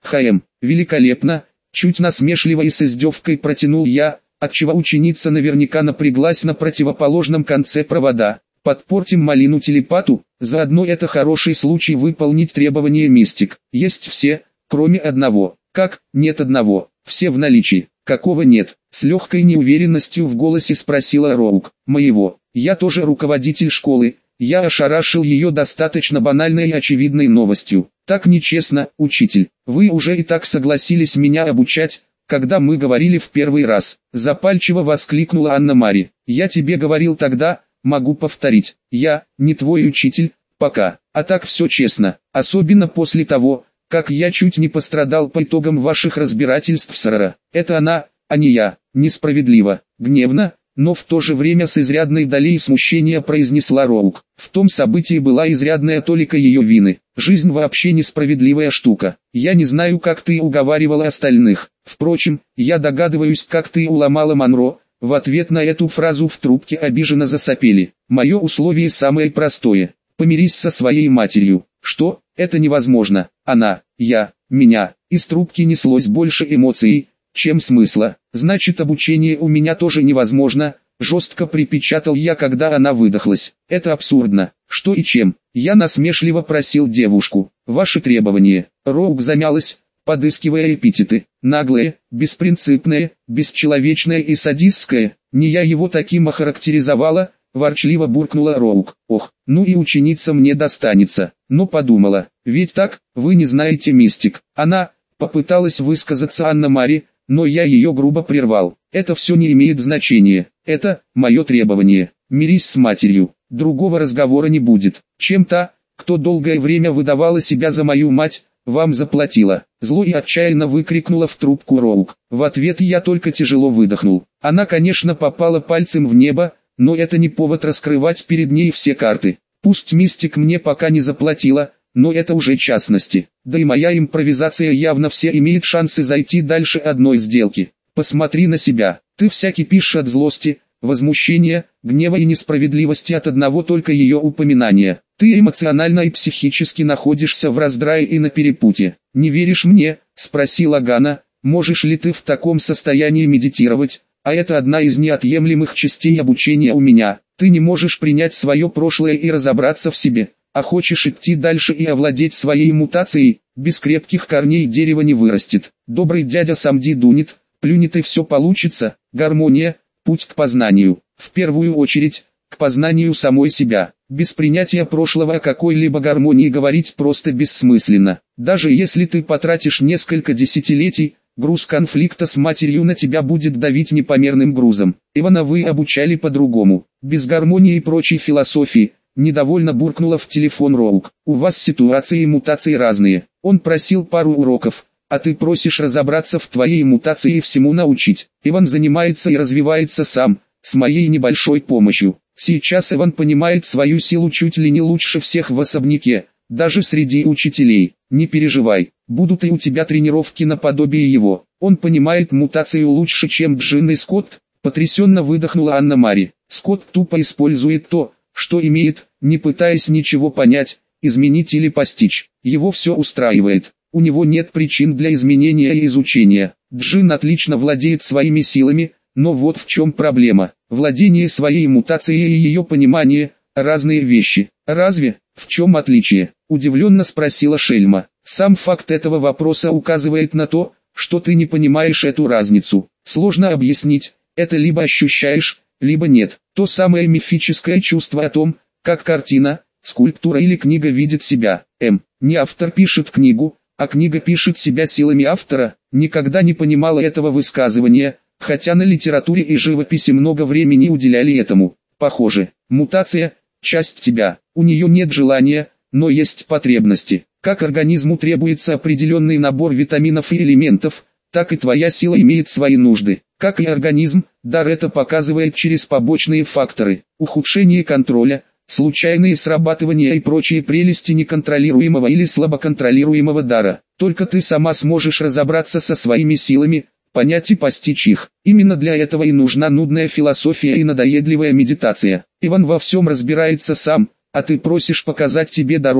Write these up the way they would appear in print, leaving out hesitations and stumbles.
Великолепно, чуть насмешливо и с издевкой протянул я, отчего ученица наверняка напряглась на противоположном конце провода. Подпортим малину телепату, заодно это хороший случай выполнить требования мистик. Есть все, кроме одного. Как, нет одного, все в наличии. Какого нет? С легкой неуверенностью в голосе спросила Роук. Моего. Я тоже руководитель школы. Я ошарашил ее достаточно банальной и очевидной новостью. Так нечестно, учитель. Вы уже и так согласились меня обучать, когда мы говорили в первый раз. Запальчиво воскликнула Анна-Мари. Я тебе говорил тогда, могу повторить. Я не твой учитель, пока. А так все честно. Особенно после того, как я чуть не пострадал по итогам ваших разбирательств с РР. Это она, а не я. Несправедливо, гневно, но в то же время с изрядной долей смущения произнесла Роук. В том событии была изрядная толика ее вины. Жизнь вообще несправедливая штука. Я не знаю, как ты уговаривала остальных. Впрочем, я догадываюсь, как ты уломала Монро. В ответ на эту фразу в трубке обиженно засопели. Мое условие самое простое. Помирись со своей матерью. Что? Это невозможно. Она, я, меня. Из трубки неслось больше эмоций, чем смысла. Значит, обучение у меня тоже невозможно. Жестко припечатал я, когда она выдохлась. Это абсурдно. Что и чем? Я насмешливо просил девушку. Ваши требования. Роук замялась, подыскивая эпитеты. Наглое, беспринципное, бесчеловечное и садистское. Не я его таким охарактеризовала, ворчливо буркнула Роук. Ох, ну и ученица мне достанется. Но подумала, ведь так, вы не знаете мистик. Она, попыталась высказаться Анна-Мари, но я ее грубо прервал. Это все не имеет значения. Это, мое требование. Мирись с матерью. Другого разговора не будет. Чем та, кто долгое время выдавала себя за мою мать, вам заплатила. Зло и отчаянно выкрикнула в трубку Роук. В ответ я только тяжело выдохнул. Она, конечно, попала пальцем в небо, но это не повод раскрывать перед ней все карты. Пусть мистик мне пока не заплатила, но это уже частности. Да и моя импровизация явно все имеет шансы зайти дальше одной сделки. Посмотри на себя. Ты вся кипишь от злости, возмущения, гнева и несправедливости от одного только ее упоминания. Ты эмоционально и психически находишься в раздрае и на перепутье. «Не веришь мне?» – спросила Гана. «Можешь ли ты в таком состоянии медитировать? А это одна из неотъемлемых частей обучения у меня. Ты не можешь принять свое прошлое и разобраться в себе, а хочешь идти дальше и овладеть своей мутацией. Без крепких корней дерево не вырастет. Добрый дядя Самди дунет, плюнет и все получится. Гармония – путь к познанию. В первую очередь, к познанию самой себя. Без принятия прошлого о какой-либо гармонии говорить просто бессмысленно. Даже если ты потратишь несколько десятилетий, груз конфликта с матерью на тебя будет давить непомерным грузом. Ивана вы обучали по-другому. Без гармонии и прочей философии. Недовольно буркнула в телефон Роук. У вас ситуации и мутации разные. Он просил пару уроков, а ты просишь разобраться в твоей мутации и всему научить. Иван занимается и развивается сам, с моей небольшой помощью. Сейчас Иван понимает свою силу чуть ли не лучше всех в особняке, даже среди учителей. Не переживай, будут и у тебя тренировки наподобие его. Он понимает мутацию лучше, чем Джин и Скотт, потрясенно выдохнула Анна-Мари. Скотт тупо использует то, что имеет, не пытаясь ничего понять, изменить или постичь. Его все устраивает. У него нет причин для изменения и изучения. Джин отлично владеет своими силами, но вот в чем проблема. Владение своей мутацией и ее понимание – разные вещи. Разве? В чем отличие? Удивленно спросила Шельма. Сам факт этого вопроса указывает на то, что ты не понимаешь эту разницу. Сложно объяснить, это либо ощущаешь, либо нет. То самое мифическое чувство о том, как картина, скульптура или книга видит себя. Не автор пишет книгу, а книга пишет себя силами автора. Никогда не понимала этого высказывания, хотя на литературе и живописи много времени уделяли этому. Похоже, мутация – часть тебя. У нее нет желания, но есть потребности. Как организму требуется определенный набор витаминов и элементов, так и твоя сила имеет свои нужды. Как и организм, дар это показывает через побочные факторы, ухудшение контроля, случайные срабатывания и прочие прелести неконтролируемого или слабоконтролируемого дара. Только ты сама сможешь разобраться со своими силами, понять и постичь их. Именно для этого и нужна нудная философия и надоедливая медитация. Иван во всем разбирается сам, а ты просишь показать тебе дорогу,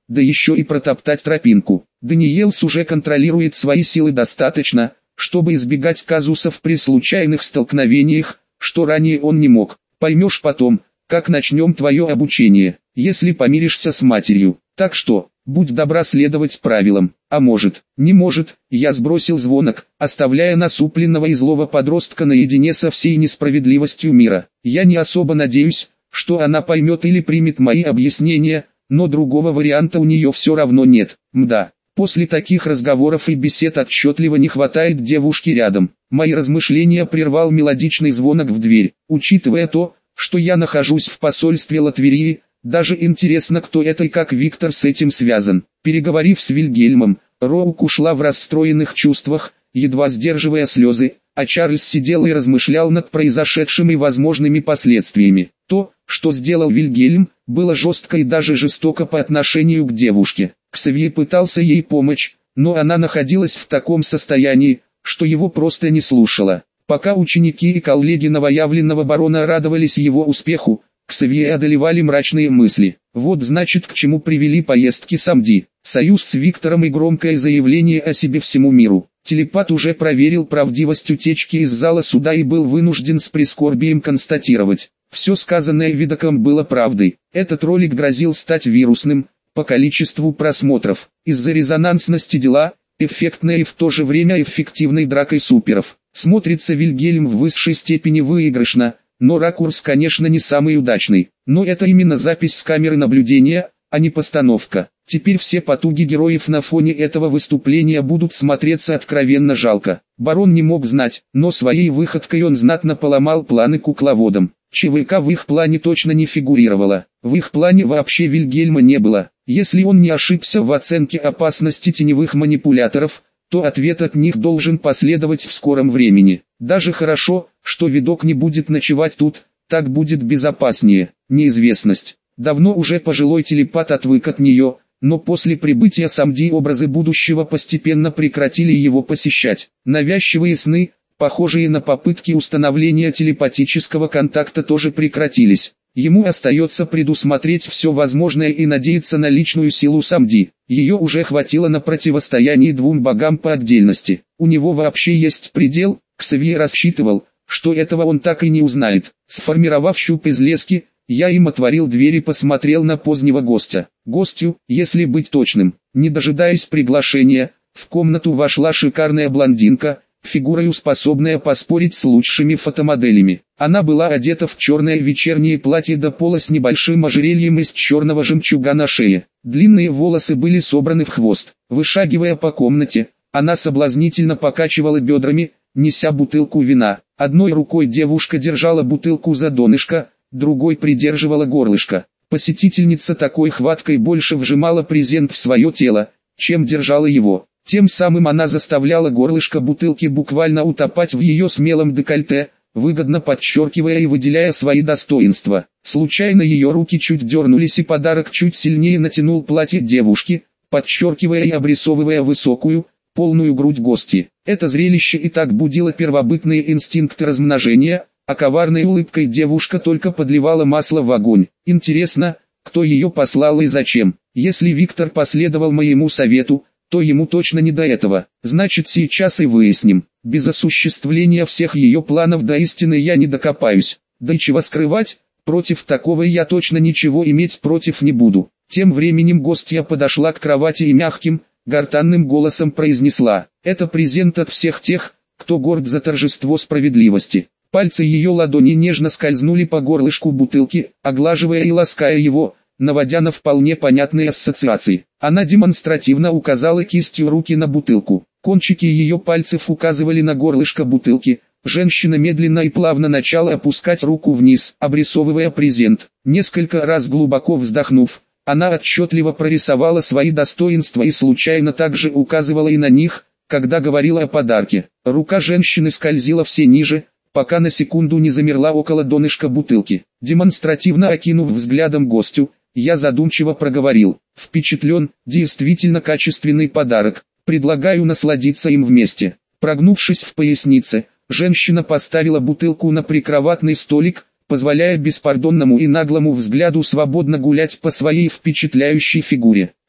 да еще и протоптать тропинку. Даниэлс уже контролирует свои силы достаточно, чтобы избегать казусов при случайных столкновениях, что ранее он не мог. Поймешь потом, как начнем твое обучение, если помиришься с матерью. Так что, будь добра следовать правилам. А может, не может, я сбросил звонок, оставляя насупленного и злого подростка наедине со всей несправедливостью мира. Я не особо надеюсь, что она поймет или примет мои объяснения, но другого варианта у нее все равно нет. Мда. После таких разговоров и бесед отчетливо не хватает девушки рядом. Мои размышления прервал мелодичный звонок в дверь. Учитывая то, что я нахожусь в посольстве Латвии, даже интересно, кто это и как Виктор с этим связан. Переговорив с Вильгельмом, Роук ушла в расстроенных чувствах, едва сдерживая слезы, а Чарльз сидел и размышлял над произошедшим и возможными последствиями. То, что сделал Вильгельм, было жестко и даже жестоко по отношению к девушке. Ксавье пытался ей помочь, но она находилась в таком состоянии, что его просто не слушала. Пока ученики и коллеги новоявленного барона радовались его успеху, Ксавье одолевали мрачные мысли. Вот значит, к чему привели поездки Самди. Союз с Виктором и громкое заявление о себе всему миру. Телепат уже проверил правдивость утечки из зала суда и был вынужден с прискорбием констатировать: все сказанное Видоком было правдой. Этот ролик грозил стать вирусным по количеству просмотров. Из-за резонансности дела, эффектной и в то же время эффективной дракой суперов, смотрится Вильгельм в высшей степени выигрышно, но ракурс, конечно, не самый удачный. Но это именно запись с камеры наблюдения, а не постановка. Теперь все потуги героев на фоне этого выступления будут смотреться откровенно жалко. Барон не мог знать, но своей выходкой он знатно поломал планы кукловодам. ЧВК в их плане точно не фигурировало. В их плане вообще Вильгельма не было. Если он не ошибся в оценке опасности теневых манипуляторов, то ответ от них должен последовать в скором времени. Даже хорошо, что видок не будет ночевать тут, так будет безопаснее. Неизвестность. Давно уже пожилой телепат отвык от нее, но после прибытия Самди образы будущего постепенно прекратили его посещать. Навязчивые сны, похожие на попытки установления телепатического контакта, тоже прекратились. Ему остается предусмотреть все возможное и надеяться на личную силу Самди. Ее уже хватило на противостояние двум богам по отдельности. У него вообще есть предел. Ксавье рассчитывал, что этого он так и не узнает. Сформировав щуп из лески, я им отворил дверь и посмотрел на позднего гостя. Гостью, если быть точным. Не дожидаясь приглашения, в комнату вошла шикарная блондинка, фигурою способная поспорить с лучшими фотомоделями. Она была одета в черное вечернее платье до пола с небольшим ожерельем из черного жемчуга на шее. Длинные волосы были собраны в хвост. Вышагивая по комнате, она соблазнительно покачивала бедрами, неся бутылку вина. Одной рукой девушка держала бутылку за донышко, другой придерживала горлышко. Посетительница такой хваткой больше вжимала презент в свое тело, чем держала его. Тем самым она заставляла горлышко бутылки буквально утопать в ее смелом декольте, выгодно подчеркивая и выделяя свои достоинства. Случайно ее руки чуть дернулись, и подарок чуть сильнее натянул платье девушки, подчеркивая и обрисовывая высокую, полную грудь гости. Это зрелище и так будило первобытные инстинкты размножения, а коварной улыбкой девушка только подливала масло в огонь. Интересно, кто ее послал и зачем? Если Виктор последовал моему совету, то ему точно не до этого. Значит, сейчас и выясним. Без осуществления всех ее планов до истины я не докопаюсь. Да и чего скрывать, против такого я точно ничего иметь против не буду. Тем временем гостья подошла к кровати и мягким, гортанным голосом произнесла: «Это презент от всех тех, кто горд за торжество справедливости». Пальцы ее ладони нежно скользнули по горлышку бутылки, оглаживая и лаская его, наводя на вполне понятные ассоциации. Она демонстративно указала кистью руки на бутылку. Кончики ее пальцев указывали на горлышко бутылки. Женщина медленно и плавно начала опускать руку вниз, обрисовывая презент. Несколько раз глубоко вздохнув, она отчетливо прорисовала свои достоинства и случайно также указывала и на них, когда говорила о подарке. Рука женщины скользила все ниже, пока на секунду не замерла около донышка бутылки. Демонстративно окинув взглядом гостю, я задумчиво проговорил: «Впечатлен, действительно качественный подарок, предлагаю насладиться им вместе». Прогнувшись в пояснице, женщина поставила бутылку на прикроватный столик, позволяя беспардонному и наглому взгляду свободно гулять по своей впечатляющей фигуре.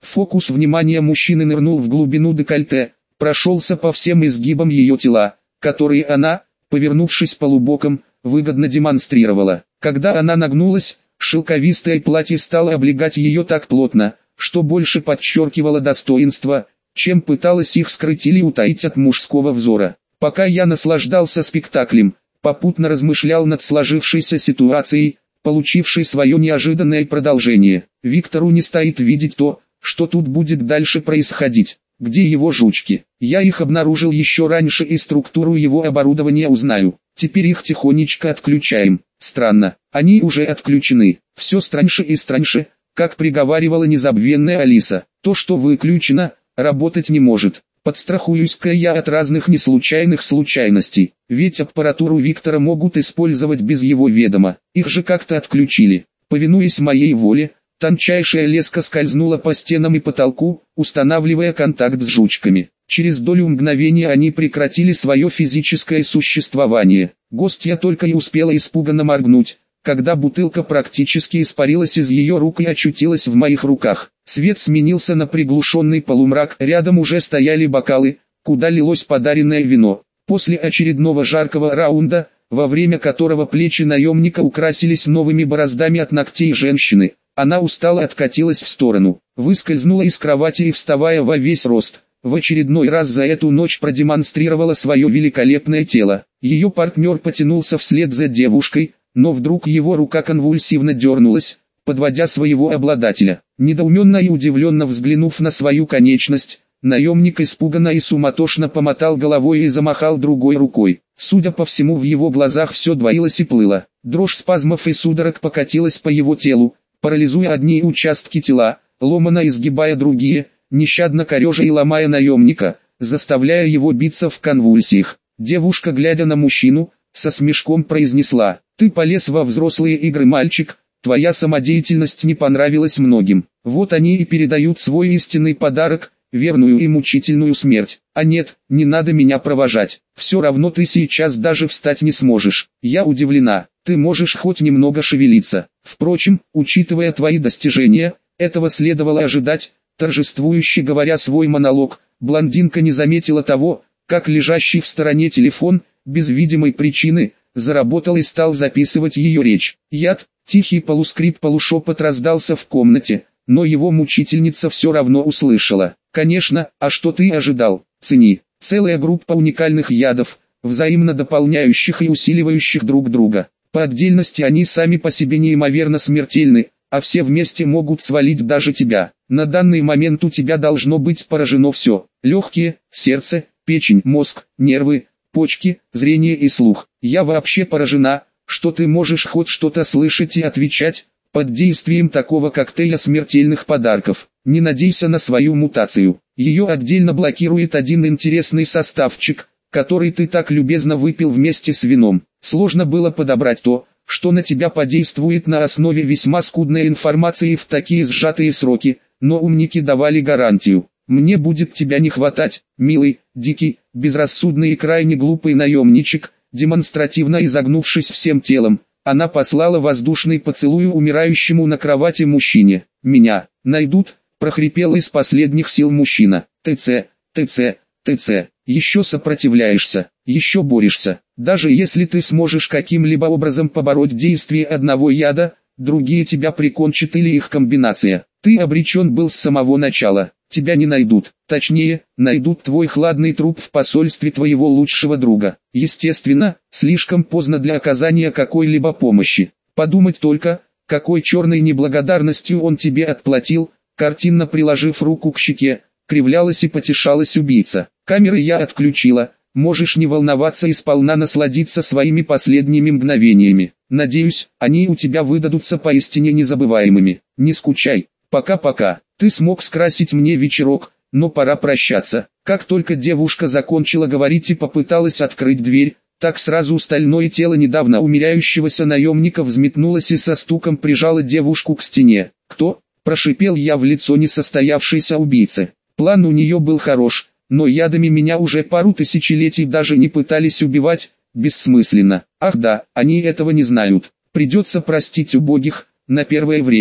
Фокус внимания мужчины нырнул в глубину декольте, прошелся по всем изгибам ее тела, которые она, повернувшись полубоком, выгодно демонстрировала. Когда она нагнулась, шелковистое платье стало облегать ее так плотно, что больше подчеркивало достоинство, чем пыталось их скрыть или утаить от мужского взора. Пока я наслаждался спектаклем, попутно размышлял над сложившейся ситуацией, получившей свое неожиданное продолжение. Виктору не стоит видеть то, что тут будет дальше происходить. Где его жучки? Я их обнаружил еще раньше и структуру его оборудования узнаю. Теперь их тихонечко отключаем. Странно, они уже отключены. Все страньше и страньше, как приговаривала незабвенная Алиса. То, что выключено, работать не может. Подстрахуюсь-ка я от разных неслучайных случайностей. Ведь аппаратуру Виктора могут использовать без его ведома. Их же как-то отключили. Повинуясь моей воле, тончайшая леска скользнула по стенам и потолку, устанавливая контакт с жучками. Через долю мгновения они прекратили свое физическое существование. Гостья только и успела испуганно моргнуть, когда бутылка практически испарилась из ее рук и очутилась в моих руках. Свет сменился на приглушенный полумрак, рядом уже стояли бокалы, куда лилось подаренное вино. После очередного жаркого раунда, во время которого плечи наемника украсились новыми бороздами от ногтей женщины, она устало откатилась в сторону, выскользнула из кровати и, вставая во весь рост, в очередной раз за эту ночь продемонстрировала свое великолепное тело. Ее партнер потянулся вслед за девушкой, но вдруг его рука конвульсивно дернулась, подводя своего обладателя. Недоуменно и удивленно взглянув на свою конечность, наемник испуганно и суматошно помотал головой и замахал другой рукой. Судя по всему, в его глазах все двоилось и плыло. Дрожь спазмов и судорог покатилась по его телу, парализуя одни участки тела, ломано изгибая другие, нещадно корежа и ломая наемника, заставляя его биться в конвульсиях. Девушка, глядя на мужчину, со смешком произнесла: «Ты полез во взрослые игры, мальчик, твоя самодеятельность не понравилась многим. Вот они и передают свой истинный подарок, верную и мучительную смерть. А нет, не надо меня провожать, все равно ты сейчас даже встать не сможешь. Я удивлена, ты можешь хоть немного шевелиться. Впрочем, учитывая твои достижения, этого следовало ожидать». Торжествующе говоря свой монолог, блондинка не заметила того, как лежащий в стороне телефон, без видимой причины, заработал и стал записывать ее речь. Яд, тихий полускрип-полушепот раздался в комнате, но его мучительница все равно услышала. «Конечно, а что ты ожидал? Цени». Целая группа уникальных ядов, взаимно дополняющих и усиливающих друг друга. По отдельности они сами по себе неимоверно смертельны, а все вместе могут свалить даже тебя. На данный момент у тебя должно быть поражено все: легкие, сердце, печень, мозг, нервы, почки, зрение и слух. Я вообще поражена, что ты можешь хоть что-то слышать и отвечать, под действием такого коктейля смертельных подарков. Не надейся на свою мутацию. Ее отдельно блокирует один интересный составчик, который ты так любезно выпил вместе с вином. Сложно было подобрать то, что на тебя подействует на основе весьма скудной информации в такие сжатые сроки, но умники давали гарантию. Мне будет тебя не хватать, милый, дикий, безрассудный и крайне глупый наемничек. Демонстративно изогнувшись всем телом, она послала воздушный поцелуй умирающему на кровати мужчине. «Меня найдут», — прохрипел из последних сил мужчина. «ТЦ, ТЦ, ТЦ, еще сопротивляешься, еще борешься. Даже если ты сможешь каким-либо образом побороть действие одного яда, другие тебя прикончат или их комбинация. Ты обречен был с самого начала. Тебя не найдут. Точнее, найдут твой хладный труп в посольстве твоего лучшего друга. Естественно, слишком поздно для оказания какой-либо помощи. Подумать только, какой черной неблагодарностью он тебе отплатил». Картинно приложив руку к щеке, кривлялась и потешалась убийца. «Камеры я отключила, можешь не волноваться и сполна насладиться своими последними мгновениями. Надеюсь, они у тебя выдадутся поистине незабываемыми. Не скучай, пока-пока». Ты смог скрасить мне вечерок, но пора прощаться. Как только девушка закончила говорить и попыталась открыть дверь, так сразу стальное тело недавно умеряющегося наемника взметнулось и со стуком прижало девушку к стене. «Кто?» – прошипел я в лицо несостоявшейся убийцы. План у нее был хорош, но ядами меня уже пару тысячелетий даже не пытались убивать, бессмысленно. Ах да, они этого не знают. Придется простить убогих, на первое время.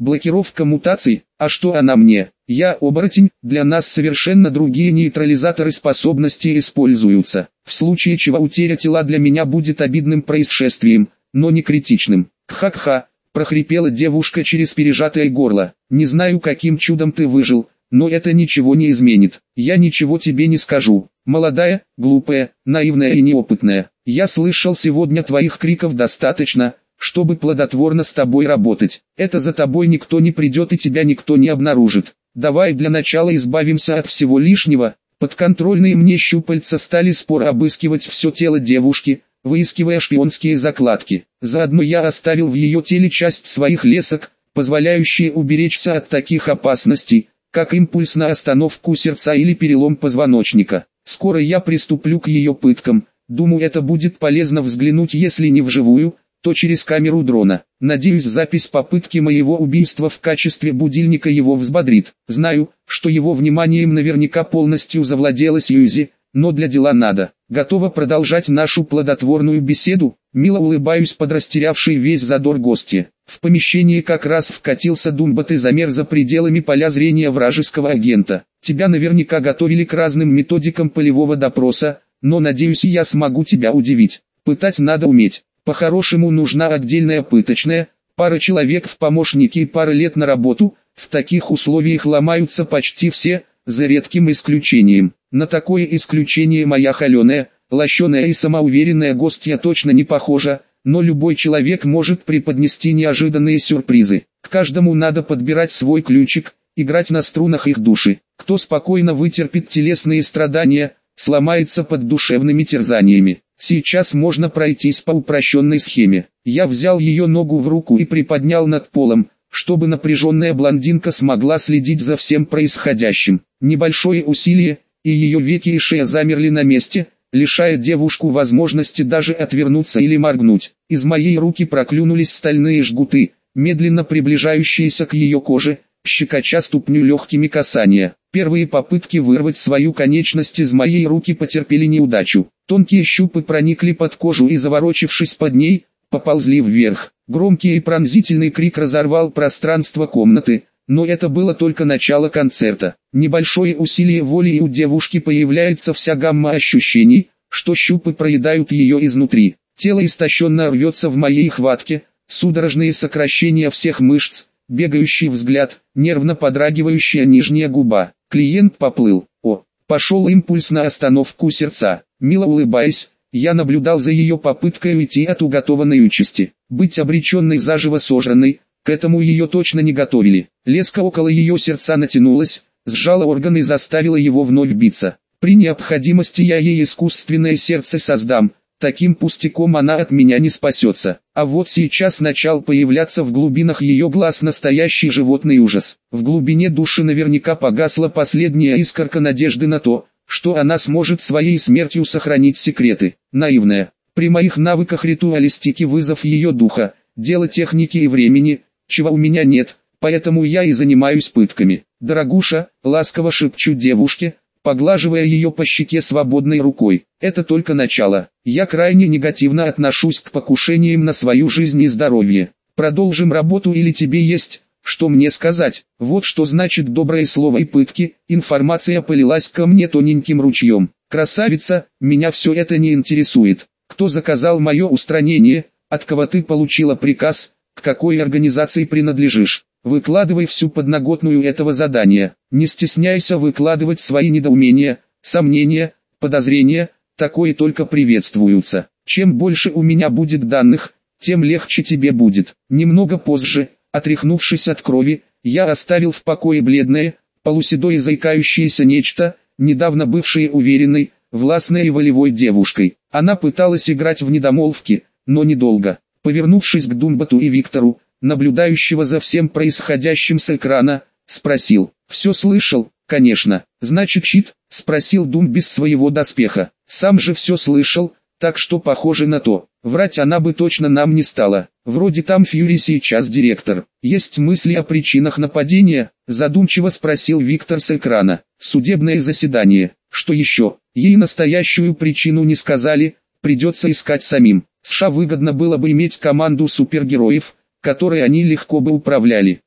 Блокировка мутаций, а что она мне? Я оборотень, для нас совершенно другие нейтрализаторы способностей используются. В случае чего утеря тела для меня будет обидным происшествием, но не критичным. Кха-кха, прохрипела девушка через пережатое горло. Не знаю, каким чудом ты выжил, но это ничего не изменит. Я ничего тебе не скажу. Молодая, глупая, наивная и неопытная. Я слышал сегодня твоих криков достаточно, чтобы плодотворно с тобой работать. Это за тобой никто не придет и тебя никто не обнаружит. Давай для начала избавимся от всего лишнего. Подконтрольные мне щупальца стали споро обыскивать все тело девушки, выискивая шпионские закладки. Заодно я оставил в ее теле часть своих лесок, позволяющие уберечься от таких опасностей, как импульс на остановку сердца или перелом позвоночника. Скоро я приступлю к ее пыткам. Думаю, это будет полезно взглянуть, если не вживую, то через камеру дрона. Надеюсь, запись попытки моего убийства в качестве будильника его взбодрит. Знаю, что его вниманием наверняка полностью завладела Сьюзи, но для дела надо. Готова продолжать нашу плодотворную беседу? Мило улыбаюсь под растерявший весь задор гостья. В помещении как раз вкатился Думбат и замер за пределами поля зрения вражеского агента. Тебя наверняка готовили к разным методикам полевого допроса, но надеюсь, я смогу тебя удивить. Пытать надо уметь. По-хорошему нужна отдельная пыточная, пара человек в помощники и пара лет на работу. В таких условиях ломаются почти все, за редким исключением. На такое исключение моя холеная, лощеная и самоуверенная гостья точно не похожа, но любой человек может преподнести неожиданные сюрпризы. К каждому надо подбирать свой ключик, играть на струнах их души. Кто спокойно вытерпит телесные страдания, сломается под душевными терзаниями. Сейчас можно пройтись по упрощенной схеме. Я взял ее ногу в руку и приподнял над полом, чтобы напряженная блондинка смогла следить за всем происходящим. Небольшое усилие, и ее веки и шея замерли на месте, лишая девушку возможности даже отвернуться или моргнуть. Из моей руки проклюнулись стальные жгуты, медленно приближающиеся к ее коже, щекоча ступню легкими касания. Первые попытки вырвать свою конечность из моей руки потерпели неудачу. Тонкие щупы проникли под кожу и, заворочившись под ней, поползли вверх. Громкий и пронзительный крик разорвал пространство комнаты, но это было только начало концерта. Небольшое усилие воли, и у девушки появляется вся гамма ощущений, что щупы проедают ее изнутри. Тело истощенно рвется в моей хватке, судорожные сокращения всех мышц, бегающий взгляд, нервно подрагивающая нижняя губа. Клиент поплыл. Пошел импульс на остановку сердца. Мило улыбаясь, я наблюдал за ее попыткой уйти от уготованной участи. Быть обреченной заживо сожранной, к этому ее точно не готовили. Леска около ее сердца натянулась, сжала орган и заставила его вновь биться. При необходимости я ей искусственное сердце создам. Таким пустяком она от меня не спасется. А вот сейчас начал появляться в глубинах ее глаз настоящий животный ужас. В глубине души наверняка погасла последняя искорка надежды на то, что она сможет своей смертью сохранить секреты. Наивная. При моих навыках ритуалистики вызов ее духа, дело техники и времени, чего у меня нет, поэтому я и занимаюсь пытками. Дорогуша, ласково шепчу девушке, поглаживая ее по щеке свободной рукой. Это только начало. Я крайне негативно отношусь к покушениям на свою жизнь и здоровье. Продолжим работу или тебе есть, что мне сказать? Вот что значит доброе слово и пытки. Информация полилась ко мне тоненьким ручьем. Красавица, меня все это не интересует. Кто заказал мое устранение, от кого ты получила приказ, к какой организации принадлежишь? Выкладывай всю подноготную этого задания. Не стесняйся выкладывать свои недоумения, сомнения, подозрения, такое только приветствуются. Чем больше у меня будет данных, тем легче тебе будет. Немного позже, отряхнувшись от крови, я оставил в покое бледное, полуседое заикающееся нечто, недавно бывшее уверенной, властной и волевой девушкой. Она пыталась играть в недомолвки, но недолго. Повернувшись к Думбату и Виктору, наблюдающего за всем происходящим с экрана, спросил: «Все слышал?» «Конечно. Значит, щит?» — спросил Дум без своего доспеха. «Сам же все слышал, так что похоже на то. Врать она бы точно нам не стала. Вроде там Фьюри сейчас директор. Есть мысли о причинах нападения?» — задумчиво спросил Виктор с экрана. «Судебное заседание. Что еще? Ей настоящую причину не сказали, придется искать самим. США выгодно было бы иметь команду супергероев, которой они легко бы управляли.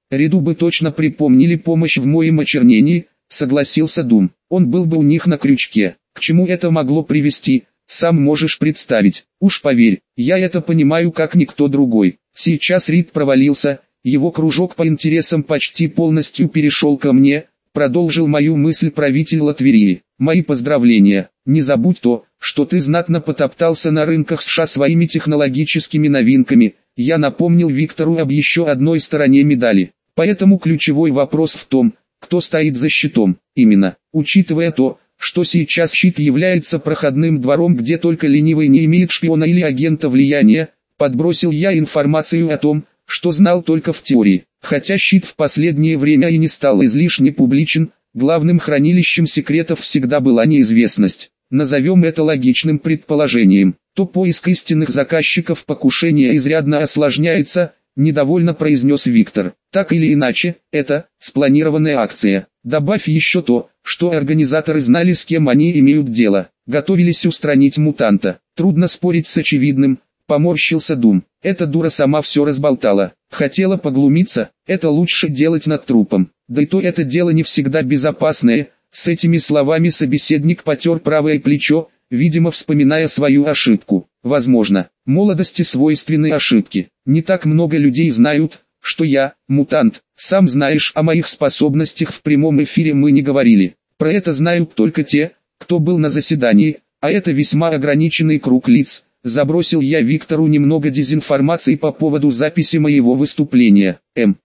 Реду бы точно припомнили помощь в моем очернении, согласился Дум. Он был бы у них на крючке. К чему это могло привести, сам можешь представить. Уж поверь, я это понимаю как никто другой. Сейчас Рид провалился, его кружок по интересам почти полностью перешел ко мне, продолжил мою мысль правитель Латверии. Мои поздравления. Не забудь то, что ты знатно потоптался на рынках США своими технологическими новинками. Я напомнил Виктору об еще одной стороне медали. Поэтому ключевой вопрос в том, кто стоит за щитом. Именно, учитывая то, что сейчас щит является проходным двором, где только ленивый не имеет шпиона или агента влияния, подбросил я информацию о том, что знал только в теории. Хотя щит в последнее время и не стал излишне публичен, главным хранилищем секретов всегда была неизвестность. Назовем это логичным предположением. То поиск истинных заказчиков покушения изрядно осложняется, недовольно произнес Виктор. Так или иначе, это спланированная акция. Добавь еще то, что организаторы знали, с кем они имеют дело. Готовились устранить мутанта. Трудно спорить с очевидным, поморщился Дум. Эта дура сама все разболтала. Хотела поглумиться, это лучше делать над трупом. Да и то это дело не всегда безопасное. С этими словами собеседник потер правое плечо, видимо вспоминая свою ошибку. Возможно, молодости свойственны ошибки. Не так много людей знают, что я, мутант. Сам знаешь, о моих способностях в прямом эфире мы не говорили. Про это знают только те, кто был на заседании, а это весьма ограниченный круг лиц. Забросил я Виктору немного дезинформации по поводу записи моего выступления.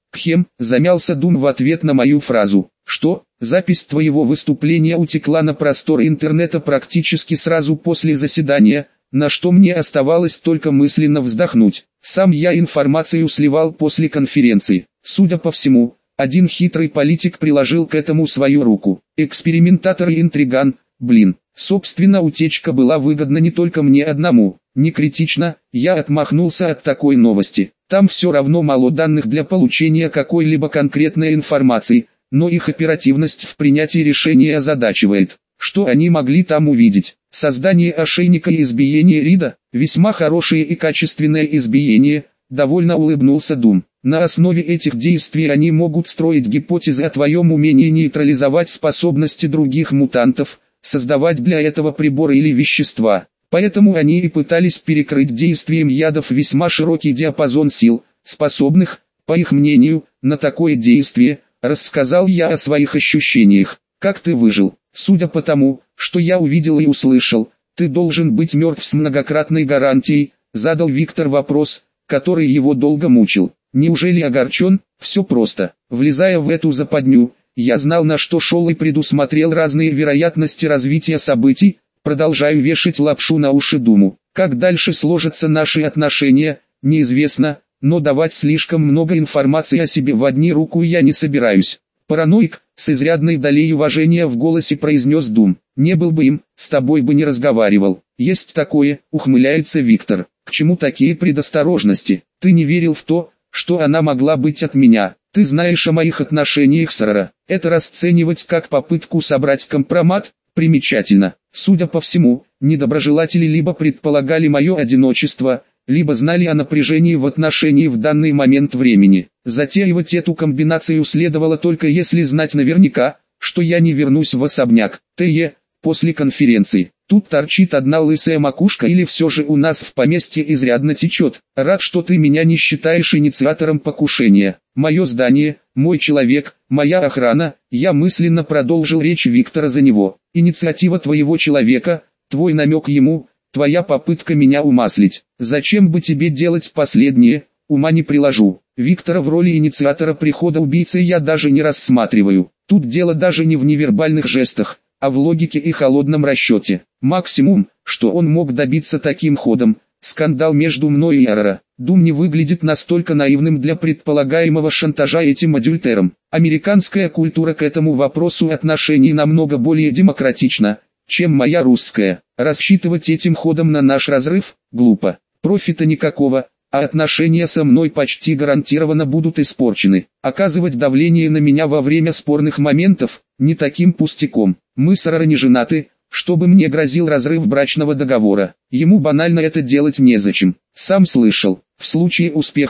Замялся Дум в ответ на мою фразу. Что, запись твоего выступления утекла на просторы интернета практически сразу после заседания, на что мне оставалось только мысленно вздохнуть. Сам я информацию сливал после конференции. Судя по всему, один хитрый политик приложил к этому свою руку. Экспериментатор и интриган, собственно утечка была выгодна не только мне одному. Не критично, я отмахнулся от такой новости. Там все равно мало данных для получения какой-либо конкретной информации, но их оперативность в принятии решения озадачивает. Что они могли там увидеть? Создание ошейника и избиение Рида? Весьма хорошее и качественное избиение, довольно улыбнулся Дум. На основе этих действий они могут строить гипотезы о твоем умении нейтрализовать способности других мутантов, создавать для этого приборы или вещества. Поэтому они и пытались перекрыть действием ядов весьма широкий диапазон сил, способных, по их мнению, на такое действие. Рассказал я о своих ощущениях. Как ты выжил? Судя по тому, что я увидел и услышал, ты должен быть мертв с многократной гарантией, задал Виктор вопрос, который его долго мучил. Неужели огорчен? Все просто. Влезая в эту западню, я знал, на что шел и предусмотрел разные вероятности развития событий. Продолжаю вешать лапшу на уши Думу. Как дальше сложатся наши отношения, неизвестно, но давать слишком много информации о себе в одни руку я не собираюсь. Параноик, с изрядной долей уважения в голосе произнес Дум. Не был бы им, с тобой бы не разговаривал. Есть такое, ухмыляется Виктор. К чему такие предосторожности? Ты не верил в то, что она могла быть от меня. Ты знаешь о моих отношениях с Рара. Это расценивать как попытку собрать компромат? Примечательно. Судя по всему, недоброжелатели либо предполагали мое одиночество, либо знали о напряжении в отношении в данный момент времени. Затеивать эту комбинацию следовало только если знать наверняка, что я не вернусь в особняк Т.Е. после конференции. Тут торчит одна лысая макушка или все же у нас в поместье изрядно течет. Рад, что ты меня не считаешь инициатором покушения. Мое здание, мой человек, моя охрана, я мысленно продолжил речь Виктора за него. Инициатива твоего человека, твой намек ему, твоя попытка меня умаслить. Зачем бы тебе делать последнее, ума не приложу. Виктора в роли инициатора прихода убийцы я даже не рассматриваю. Тут дело даже не в невербальных жестах, а в логике и холодном расчете. Максимум, что он мог добиться таким ходом, скандал между мной и Рара. Дум не выглядит настолько наивным для предполагаемого шантажа этим адюльтером. Американская культура к этому вопросу отношений намного более демократична, чем моя русская. Рассчитывать этим ходом на наш разрыв – глупо. Профита никакого, а отношения со мной почти гарантированно будут испорчены. Оказывать давление на меня во время спорных моментов – не таким пустяком. Мы с Рара не женаты, чтобы мне грозил разрыв брачного договора. Ему банально это делать незачем. Сам слышал, в случае успеха,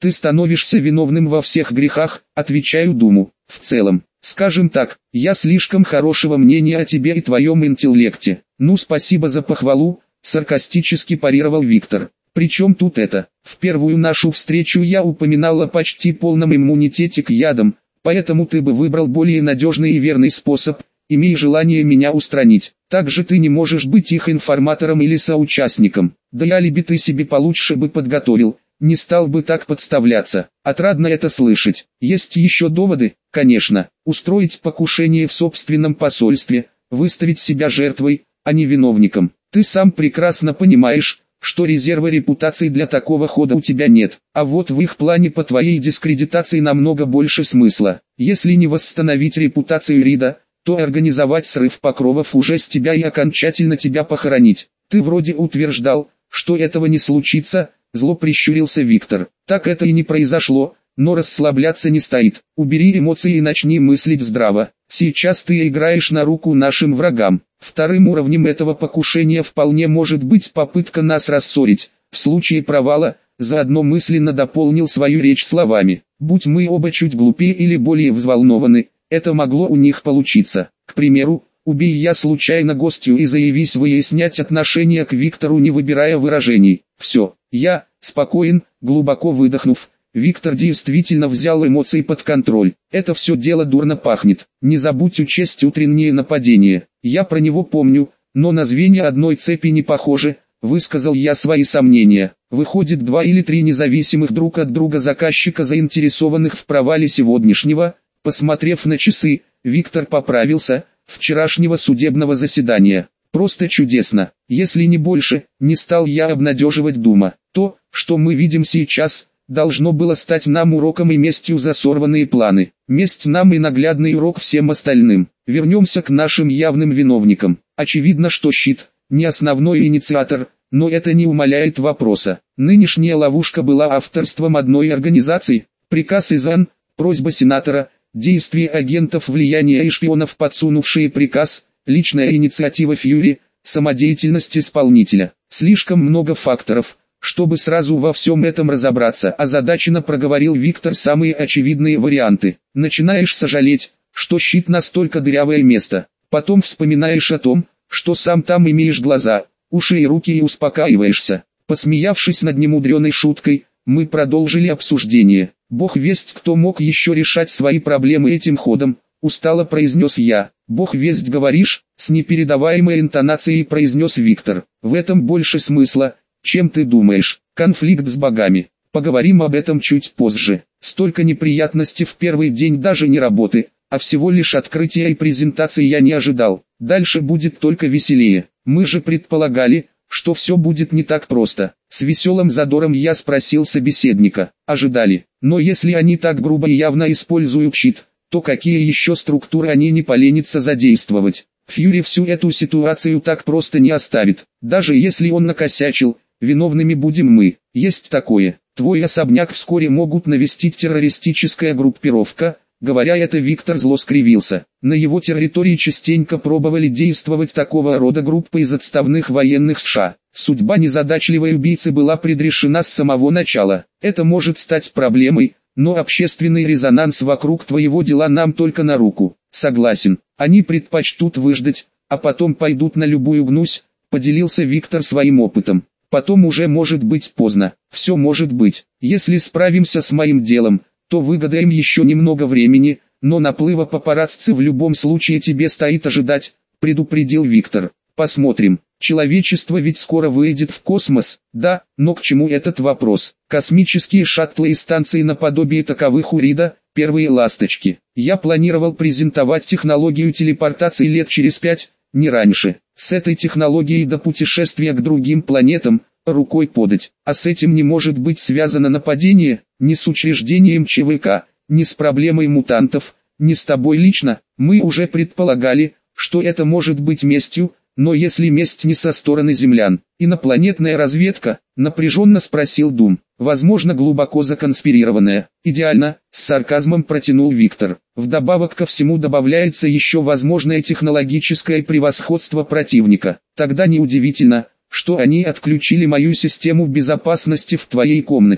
ты становишься виновным во всех грехах, отвечаю Думу. В целом, скажем так, я слишком хорошего мнения о тебе и твоем интеллекте. Ну спасибо за похвалу, саркастически парировал Виктор. Причем тут это? В первую нашу встречу я упоминал о почти полном иммунитете к ядам, поэтому ты бы выбрал более надежный и верный способ, имея желание меня устранить. Также ты не можешь быть их информатором или соучастником. Да и алиби ты себе получше бы подготовил, не стал бы так подставляться. Отрадно это слышать. Есть еще доводы? Конечно. Устроить покушение в собственном посольстве, выставить себя жертвой, а не виновником. Ты сам прекрасно понимаешь, что резерва репутации для такого хода у тебя нет, а вот в их плане по твоей дискредитации намного больше смысла. Если не восстановить репутацию Рида, то организовать срыв покровов уже с тебя и окончательно тебя похоронить. Ты вроде утверждал, что этого не случится, зло прищурился Виктор. Так это и не произошло, но расслабляться не стоит. Убери эмоции и начни мыслить здраво. Сейчас ты играешь на руку нашим врагам. Вторым уровнем этого покушения вполне может быть попытка нас рассорить. В случае провала, заодно мысленно дополнил свою речь словами. Будь мы оба чуть глупее или более взволнованы, это могло у них получиться. К примеру, убей я случайно гостью и заявись выяснять отношения к Виктору, не выбирая выражений. Все, я спокоен. Глубоко выдохнув, Виктор действительно взял эмоции под контроль. Это все дело дурно пахнет. Не забудь учесть утреннее нападение. Я про него помню, но на звенья одной цепи не похоже, высказал я свои сомнения. Выходит, 2 или 3 независимых друг от друга заказчика, заинтересованных в провале сегодняшнего. Посмотрев на часы, Виктор поправился, вчерашнего судебного заседания. Просто чудесно. Если не больше, не стал я обнадеживать Дума. То, что мы видим сейчас, должно было стать нам уроком и местью за сорванные планы. Месть нам и наглядный урок всем остальным. Вернемся к нашим явным виновникам. Очевидно, что щит не основной инициатор, но это не умаляет вопроса. Нынешняя ловушка была авторством одной организации. Приказ Изан, просьба сенатора, действия агентов влияния и шпионов, подсунувшие приказ, личная инициатива Фьюри, самодеятельность исполнителя. Слишком много факторов, чтобы сразу во всем этом разобраться. Озадаченно проговорил Виктор самые очевидные варианты. Начинаешь сожалеть, что щит настолько дырявое место. Потом вспоминаешь о том, что сам там имеешь глаза, уши и руки, и успокаиваешься. Посмеявшись над немудреной шуткой, мы продолжили обсуждение. Бог весть, кто мог еще решать свои проблемы этим ходом, устало произнес я. Бог весть, говоришь, с непередаваемой интонацией произнес Виктор. В этом больше смысла, чем ты думаешь. Конфликт с богами. Поговорим об этом чуть позже. Столько неприятностей в первый день даже не работы, а всего лишь открытия и презентации я не ожидал. Дальше будет только веселее. Мы же предполагали, что все будет не так просто. С веселым задором я спросил собеседника. Ожидали. Но если они так грубо и явно используют щит, то какие еще структуры они не поленятся задействовать? Фьюри всю эту ситуацию так просто не оставит. Даже если он накосячил, виновными будем мы. Есть такое. Твой особняк вскоре могут навестить террористическая группировка. Говоря это, Виктор зло скривился. На его территории частенько пробовали действовать такого рода группы из отставных военных США. Судьба незадачливой убийцы была предрешена с самого начала. Это может стать проблемой, но общественный резонанс вокруг твоего дела нам только на руку. Согласен, они предпочтут выждать, а потом пойдут на любую гнусь, поделился Виктор своим опытом. Потом уже может быть поздно. Все может быть. Если справимся с моим делом, то выгадаем еще немного времени, но наплыва папарацци в любом случае тебе стоит ожидать, предупредил Виктор. Посмотрим. Человечество ведь скоро выйдет в космос, да, но к чему этот вопрос? Космические шаттлы и станции наподобие таковых у Рида, первые ласточки. Я планировал презентовать технологию телепортации лет через 5, не раньше. С этой технологией до путешествия к другим планетам рукой подать. А с этим не может быть связано нападение, ни с учреждением ЧВК, ни с проблемой мутантов, ни с тобой лично. Мы уже предполагали, что это может быть местью, но если месть не со стороны землян, инопланетная разведка, напряженно спросил Дум. Возможно, глубоко законспирированная. Идеально, с сарказмом протянул Виктор. Вдобавок ко всему добавляется еще возможное технологическое превосходство противника. Тогда неудивительно, что они отключили мою систему безопасности в твоей комнате.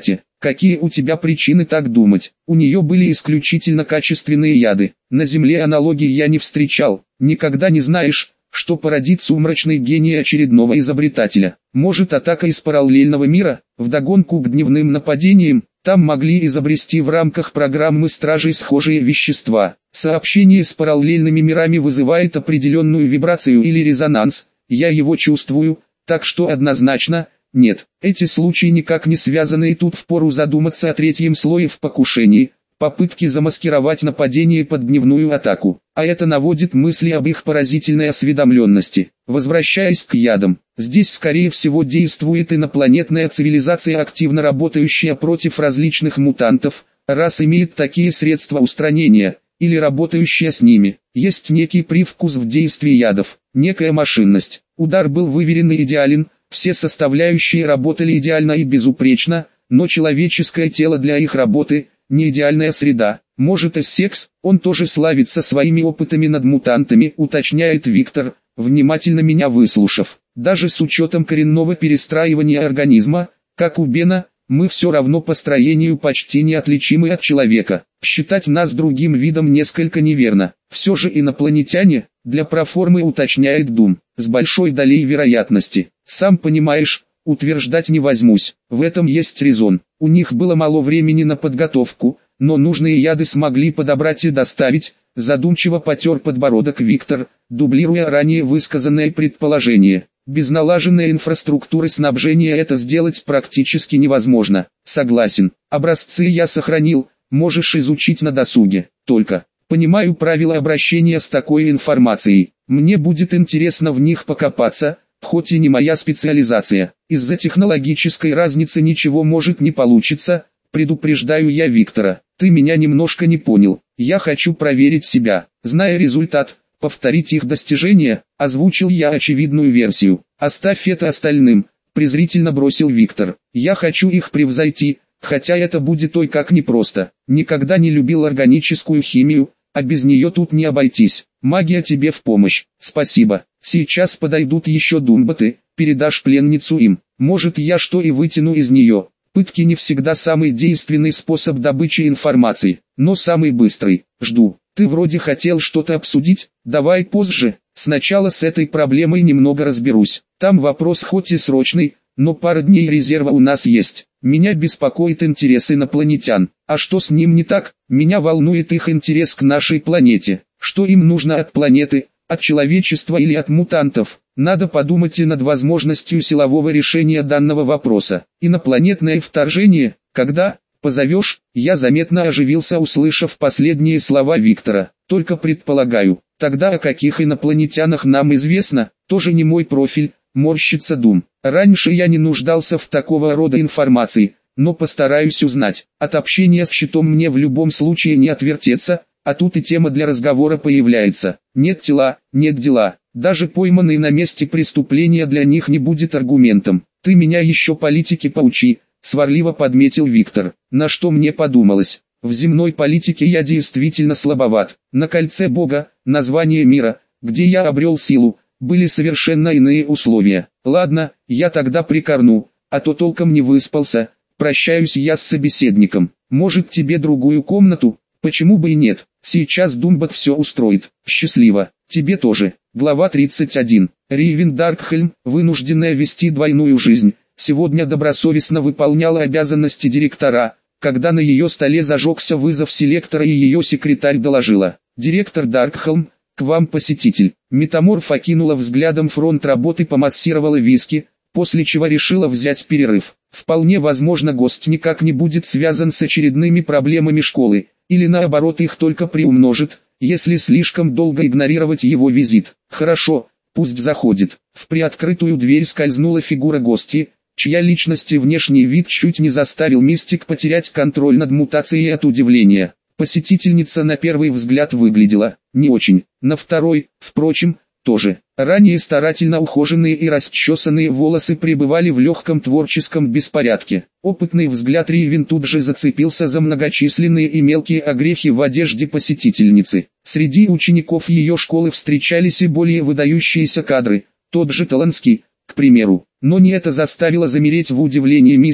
Какие у тебя причины так думать? У нее были исключительно качественные яды. На Земле аналогий я не встречал. Никогда не знаешь, что породит сумрачный гений очередного изобретателя. Может, атака из параллельного мира, вдогонку к дневным нападениям, там могли изобрести в рамках программы стражей схожие вещества. Сообщение с параллельными мирами вызывает определенную вибрацию или резонанс, я его чувствую, так что однозначно, нет. Эти случаи никак не связаны, и тут впору задуматься о третьем слое в покушении, попытки замаскировать нападение под дневную атаку, а это наводит мысли об их поразительной осведомленности. Возвращаясь к ядам, здесь скорее всего действует инопланетная цивилизация, активно работающая против различных мутантов, раз имеет такие средства устранения, или работающая с ними. Есть некий привкус в действии ядов, некая машинность. Удар был выверен и идеален, все составляющие работали идеально и безупречно, но человеческое тело для их работы – не идеальная среда. Может, Эссекс, он тоже славится своими опытами над мутантами, уточняет Виктор, внимательно меня выслушав. Даже с учетом коренного перестраивания организма, как у Бена, мы все равно по строению почти неотличимы от человека. Считать нас другим видом несколько неверно. Все же инопланетяне, для проформы уточняет Дум, с большой долей вероятности. Сам понимаешь, утверждать не возьмусь, в этом есть резон. У них было мало времени на подготовку, но нужные яды смогли подобрать и доставить, задумчиво потер подбородок Виктор, дублируя ранее высказанное предположение. Без налаженной инфраструктуры снабжения это сделать практически невозможно. Согласен, образцы я сохранил, можешь изучить на досуге. Только, понимаю правила обращения с такой информацией. Мне будет интересно в них покопаться, хоть и не моя специализация. Из-за технологической разницы ничего может не получиться, предупреждаю я Виктора. Ты меня немножко не понял. Я хочу проверить себя, зная результат, повторить их достижения. Озвучил я очевидную версию. Оставь это остальным, презрительно бросил Виктор. Я хочу их превзойти, хотя это будет ой как непросто. Никогда не любил органическую химию, а без нее тут не обойтись. Магия тебе в помощь. Спасибо. Сейчас подойдут еще думботы, передашь пленницу им. Может, я что и вытяну из нее. Пытки не всегда самый действенный способ добычи информации, но самый быстрый. Жду. Ты вроде хотел что-то обсудить, давай позже. Сначала с этой проблемой немного разберусь. Там вопрос хоть и срочный, но пара дней резерва у нас есть. Меня беспокоит интерес инопланетян. А что с ним не так? Меня волнует их интерес к нашей планете. Что им нужно от планеты, от человечества или от мутантов? Надо подумать и над возможностью силового решения данного вопроса. Инопланетное вторжение, когда позовешь? Я заметно оживился, услышав последние слова Виктора. Только предполагаю. Тогда о каких инопланетянах нам известно, тоже не мой профиль, морщится Дум. Раньше я не нуждался в такого рода информации, но постараюсь узнать. От общения с щитом мне в любом случае не отвертеться, а тут и тема для разговора появляется. Нет тела, нет дела. Даже пойманный на месте преступления для них не будет аргументом. Ты меня еще политике поучи, сварливо подметил Виктор. На что мне подумалось. В земной политике я действительно слабоват. На кольце Бога, название мира, где я обрел силу, были совершенно иные условия. Ладно, я тогда прикорну, а то толком не выспался. Прощаюсь я с собеседником. Может, тебе другую комнату? Почему бы и нет? Сейчас Думбот все устроит. Счастливо. Тебе тоже. Глава 31. Ривен Даркхельм, вынужденная вести двойную жизнь, сегодня добросовестно выполняла обязанности директора, когда на ее столе зажегся вызов селектора и ее секретарь доложила. «Директор Даркхельм, к вам посетитель». Метаморф окинула взглядом фронт работы, помассировала виски, после чего решила взять перерыв. Вполне возможно, гость никак не будет связан с очередными проблемами школы, или наоборот их только приумножит, если слишком долго игнорировать его визит. Хорошо, пусть заходит. В приоткрытую дверь скользнула фигура гостьи, чья личность и внешний вид чуть не заставил Мистик потерять контроль над мутацией от удивления. Посетительница на первый взгляд выглядела не очень, на второй, впрочем, тоже. Ранее старательно ухоженные и расчесанные волосы пребывали в легком творческом беспорядке. Опытный взгляд Ривен тут же зацепился за многочисленные и мелкие огрехи в одежде посетительницы. Среди учеников ее школы встречались и более выдающиеся кадры, тот же Таланский, к примеру. Но не это заставило замереть в удивлении Мистик,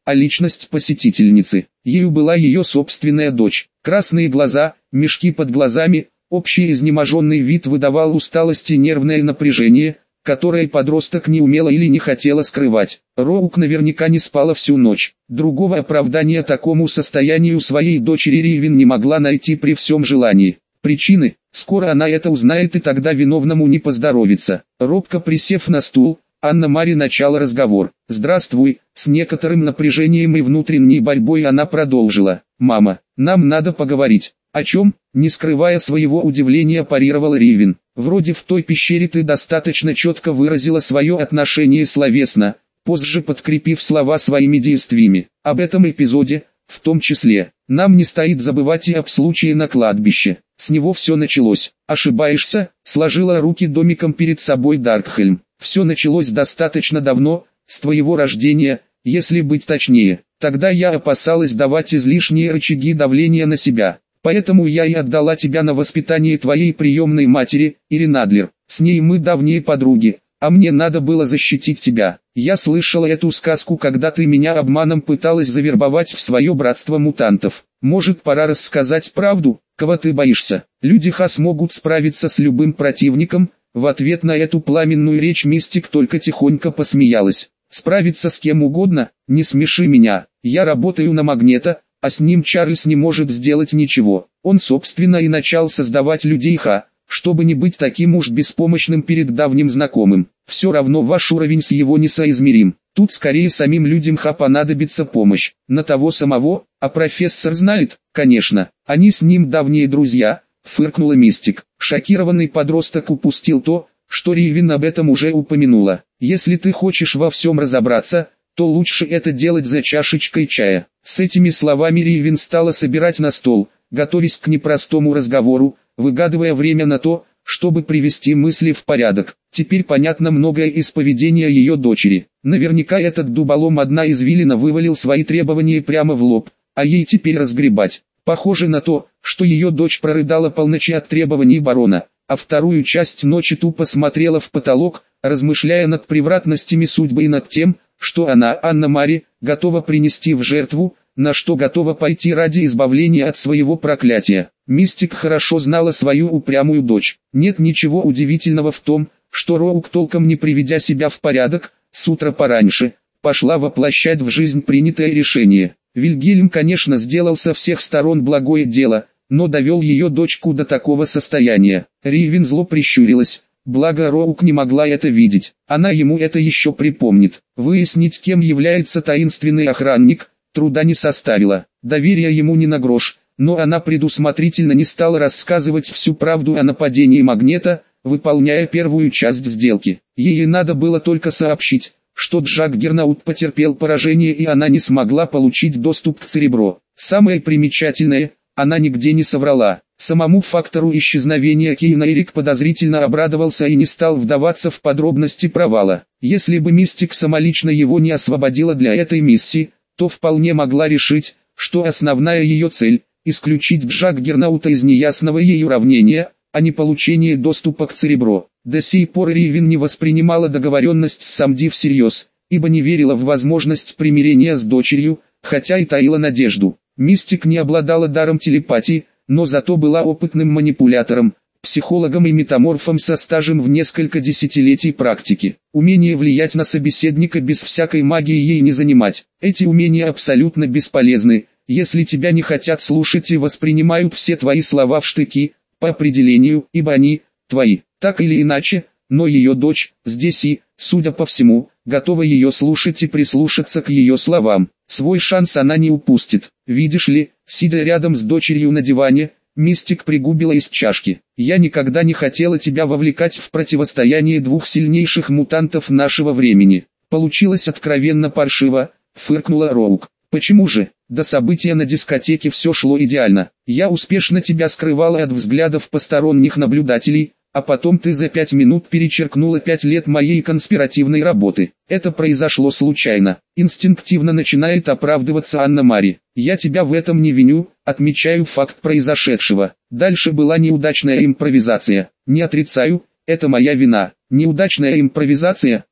а личность посетительницы. Ею была ее собственная дочь. Красные глаза, мешки под глазами, общий изнеможенный вид выдавал усталость и нервное напряжение, которое подросток не умела или не хотела скрывать. Роук наверняка не спала всю ночь. Другого оправдания такому состоянию своей дочери Ривен не могла найти при всем желании. Причины: скоро она это узнает, и тогда виновному не поздоровится. Робко присев на стул, Анна-Мари начала разговор. «Здравствуй», с некоторым напряжением и внутренней борьбой она продолжила. «Мама, нам надо поговорить». «О чем?» — не скрывая своего удивления, парировала Ривен. «Вроде в той пещере ты достаточно четко выразила свое отношение словесно, позже подкрепив слова своими действиями. Об этом эпизоде, в том числе, нам не стоит забывать и об случае на кладбище. С него все началось». «Ошибаешься», — сложила руки домиком перед собой Даркхельм. «Все началось достаточно давно, с твоего рождения, если быть точнее. Тогда я опасалась давать излишние рычаги давления на себя. Поэтому я и отдала тебя на воспитание твоей приемной матери, Ирин Адлер. С ней мы давние подруги, а мне надо было защитить тебя. Я слышала эту сказку, когда ты меня обманом пыталась завербовать в свое братство мутантов. Может, пора рассказать правду? Кого ты боишься? Люди Хас могут справиться с любым противником». В ответ на эту пламенную речь Мистик только тихонько посмеялась. «Справиться с кем угодно? Не смеши меня. Я работаю на Магнета, а с ним Чарльз не может сделать ничего. Он собственно и начал создавать людей Ха, чтобы не быть таким уж беспомощным перед давним знакомым. Все равно ваш уровень с его несоизмерим. Тут скорее самим людям Ха понадобится помощь. На того самого, а профессор знает, конечно. Они с ним давние друзья», — фыркнула Мистик. Шокированный подросток упустил то, что Ривен об этом уже упомянула. «Если ты хочешь во всем разобраться, то лучше это делать за чашечкой чая». С этими словами Ривен стала собирать на стол, готовясь к непростому разговору, выгадывая время на то, чтобы привести мысли в порядок. Теперь понятно многое из поведения ее дочери. Наверняка этот дуболом одна извилина вывалил свои требования прямо в лоб, а ей теперь разгребать. Похоже на то, что ее дочь прорыдала полночи от требований барона, а вторую часть ночи тупо смотрела в потолок, размышляя над превратностями судьбы и над тем, что она, Анна-Мари, готова принести в жертву, на что готова пойти ради избавления от своего проклятия. Мистик хорошо знала свою упрямую дочь. Нет ничего удивительного в том, что Роук, толком не приведя себя в порядок, с утра пораньше, пошла воплощать в жизнь принятое решение. Вильгельм, конечно, сделал со всех сторон благое дело, но довел ее дочку до такого состояния. Ривен зло прищурилась. Благо Роук не могла это видеть. Она ему это еще припомнит. Выяснить, кем является таинственный охранник, труда не составило. Доверия ему ни на грош, но она предусмотрительно не стала рассказывать всю правду о нападении Магнета, выполняя первую часть сделки. Ей надо было только сообщить, что Джаггернаут потерпел поражение и она не смогла получить доступ к Церебро. Самое примечательное, она нигде не соврала. Самому фактору исчезновения Кейна Эрик подозрительно обрадовался и не стал вдаваться в подробности провала. Если бы Мистик самолично его не освободила для этой миссии, то вполне могла решить, что основная ее цель – исключить Джаггернаута из неясного ей уравнения, а не получение доступа к Церебро. До сей поры Ривен не воспринимала договоренность с Самди всерьез, ибо не верила в возможность примирения с дочерью, хотя и таила надежду. Мистик не обладала даром телепатии, но зато была опытным манипулятором, психологом и метаморфом со стажем в несколько десятилетий практики. Умение влиять на собеседника без всякой магии ей не занимать. Эти умения абсолютно бесполезны, если тебя не хотят слушать и воспринимают все твои слова в штыки, по определению, ибо они твои. Так или иначе, но ее дочь здесь и, судя по всему, готова ее слушать и прислушаться к ее словам. Свой шанс она не упустит. Видишь ли, сидя рядом с дочерью на диване, Мистик пригубила из чашки. «Я никогда не хотела тебя вовлекать в противостояние двух сильнейших мутантов нашего времени. Получилось откровенно паршиво», — фыркнула Роук. «Почему же? До события на дискотеке все шло идеально. Я успешно тебя скрывала от взглядов посторонних наблюдателей, а потом ты за 5 минут перечеркнула 5 лет моей конспиративной работы. Это произошло случайно». Инстинктивно начинает оправдываться Анна-Мари. «Я тебя в этом не виню, отмечаю факт произошедшего. Дальше была неудачная импровизация. Не отрицаю, это моя вина. Неудачная импровизация,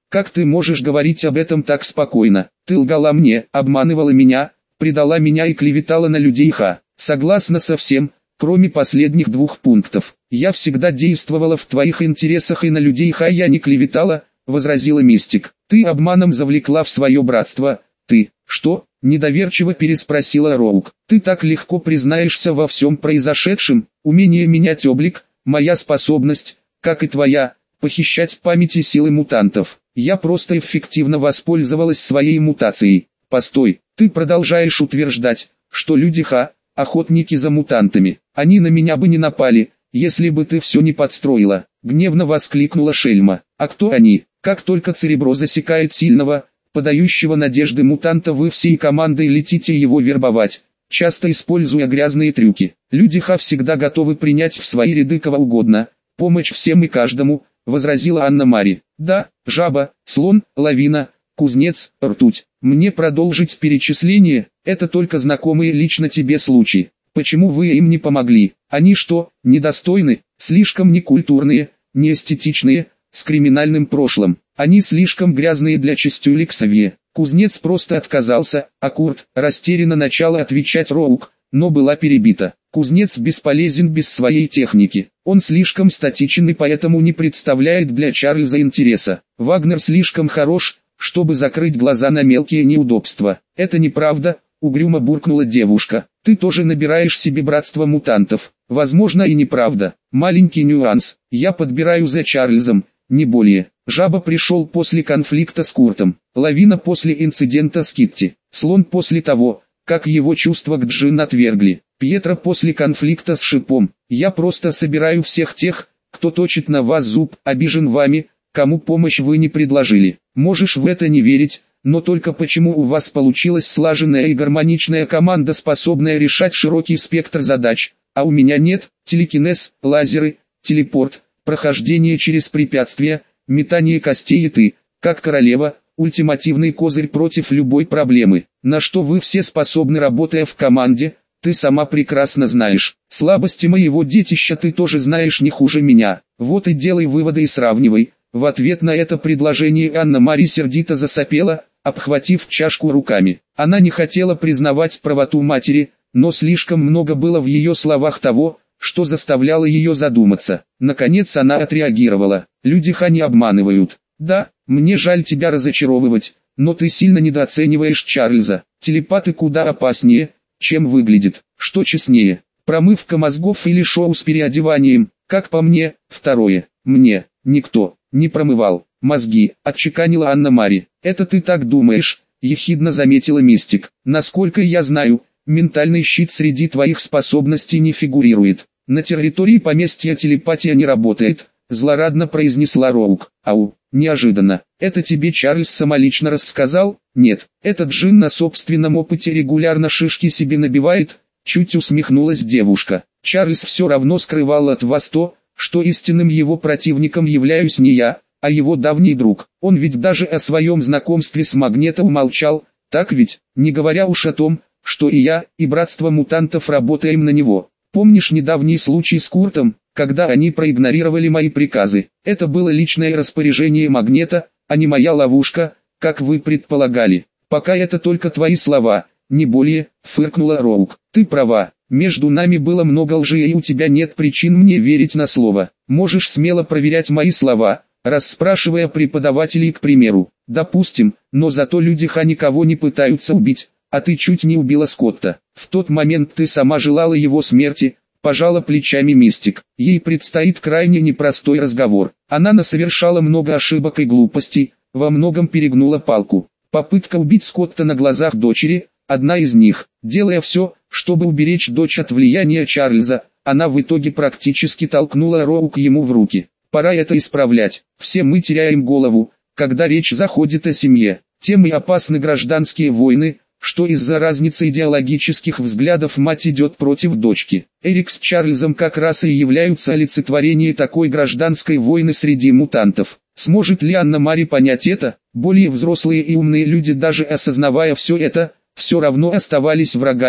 Как ты можешь говорить об этом так спокойно? Ты лгала мне, обманывала меня, предала меня и клеветала на людей Ха. Согласна со всем, кроме последних двух пунктов. Я всегда действовала в твоих интересах и на людей Ха я не клеветала, возразила Мистик. Ты обманом завлекла в свое братство. Ты, что? Недоверчиво переспросила Роук. Ты так легко признаешься во всем произошедшем. Умение менять облик, моя способность, как и твоя, похищать памяти силы мутантов. Я просто эффективно воспользовалась своей мутацией. Постой, ты продолжаешь утверждать, что люди Ха – охотники за мутантами. Они на меня бы не напали, если бы ты все не подстроила. Гневно воскликнула Шельма. А кто они? Как только Церебро засекает сильного, подающего надежды мутанта, вы всей командой летите его вербовать, часто используя грязные трюки. Люди Ха всегда готовы принять в свои ряды кого угодно, помощь всем и каждому, возразила Анна-Мари. Да, жаба, слон, лавина, кузнец, ртуть. Мне продолжить перечисление, это только знакомые лично тебе случаи. Почему вы им не помогли? Они что, недостойны, слишком некультурные, неэстетичные, с криминальным прошлым? Они слишком грязные для чистюли Ксавье. Кузнец просто отказался, а Курт растерянно начала отвечать Роук, но была перебита. Кузнец бесполезен без своей техники. Он слишком статичен и поэтому не представляет для Чарльза интереса. Вагнер слишком хорош, чтобы закрыть глаза на мелкие неудобства. Это неправда, угрюмо буркнула девушка. Ты тоже набираешь себе братство мутантов. Возможно и неправда. Маленький нюанс. Я подбираю за Чарльзом, не более. Жаба пришел после конфликта с Куртом. Лавина после инцидента с Китти. Слон после того, как его чувства к Джин отвергли. Пьетро после конфликта с Шипом. Я просто собираю всех тех, кто точит на вас зуб, обижен вами, кому помощь вы не предложили. Можешь в это не верить, но только почему у вас получилась слаженная и гармоничная команда, способная решать широкий спектр задач, а у меня нет? Телекинез, лазеры, телепорт, прохождение через препятствия, метание костей и ты, как королева, ультимативный козырь против любой проблемы. На что вы все способны, работая в команде, ты сама прекрасно знаешь. Слабости моего детища ты тоже знаешь не хуже меня. Вот и делай выводы и сравнивай. В ответ на это предложение Анна-Мари сердито засопела, обхватив чашку руками. Она не хотела признавать правоту матери, но слишком много было в ее словах того, что заставляло ее задуматься. Наконец она отреагировала. Люди Ха не обманывают. Да, мне жаль тебя разочаровывать, но ты сильно недооцениваешь Чарльза. Телепаты куда опаснее, чем выглядит. Что честнее, промывка мозгов или шоу с переодеванием? Как по мне, второе. Мне никто не промывал мозги, отчеканила Анна-Мари. Это ты так думаешь, ехидно заметила Мистик. Насколько я знаю, ментальный щит среди твоих способностей не фигурирует. На территории поместья телепатия не работает, злорадно произнесла Роук. Ау, неожиданно. Это тебе Чарльз самолично рассказал? Нет, этот Джин на собственном опыте регулярно шишки себе набивает, чуть усмехнулась девушка. Чарльз все равно скрывал от вас то, что истинным его противником являюсь не я, а его давний друг. Он ведь даже о своем знакомстве с Магнето умолчал, так ведь, не говоря уж о том, что и я, и братство мутантов работаем на него. Помнишь недавний случай с Куртом, когда они проигнорировали мои приказы? Это было личное распоряжение Магнето, а не моя ловушка, как вы предполагали. Пока это только твои слова, не более, фыркнула Роук. Ты права, между нами было много лжи и у тебя нет причин мне верить на слово. Можешь смело проверять мои слова, расспрашивая преподавателей, к примеру. Допустим, но зато люди Ха никого не пытаются убить, а ты чуть не убила Скотта. В тот момент ты сама желала его смерти, пожала плечами Мистик. Ей предстоит крайне непростой разговор. Она насовершала много ошибок и глупостей, во многом перегнула палку. Попытка убить Скотта на глазах дочери – одна из них. Делая все, чтобы уберечь дочь от влияния Чарльза, она в итоге практически толкнула Роук ему в руки. Пора это исправлять. Все мы теряем голову, когда речь заходит о семье. Тем и опасны гражданские войны, что из-за разницы идеологических взглядов мать идет против дочки. Эрик с Чарльзом как раз и являются олицетворением такой гражданской войны среди мутантов. Сможет ли Анна-Мари понять это? Более взрослые и умные люди, даже осознавая все это, все равно оставались врагами,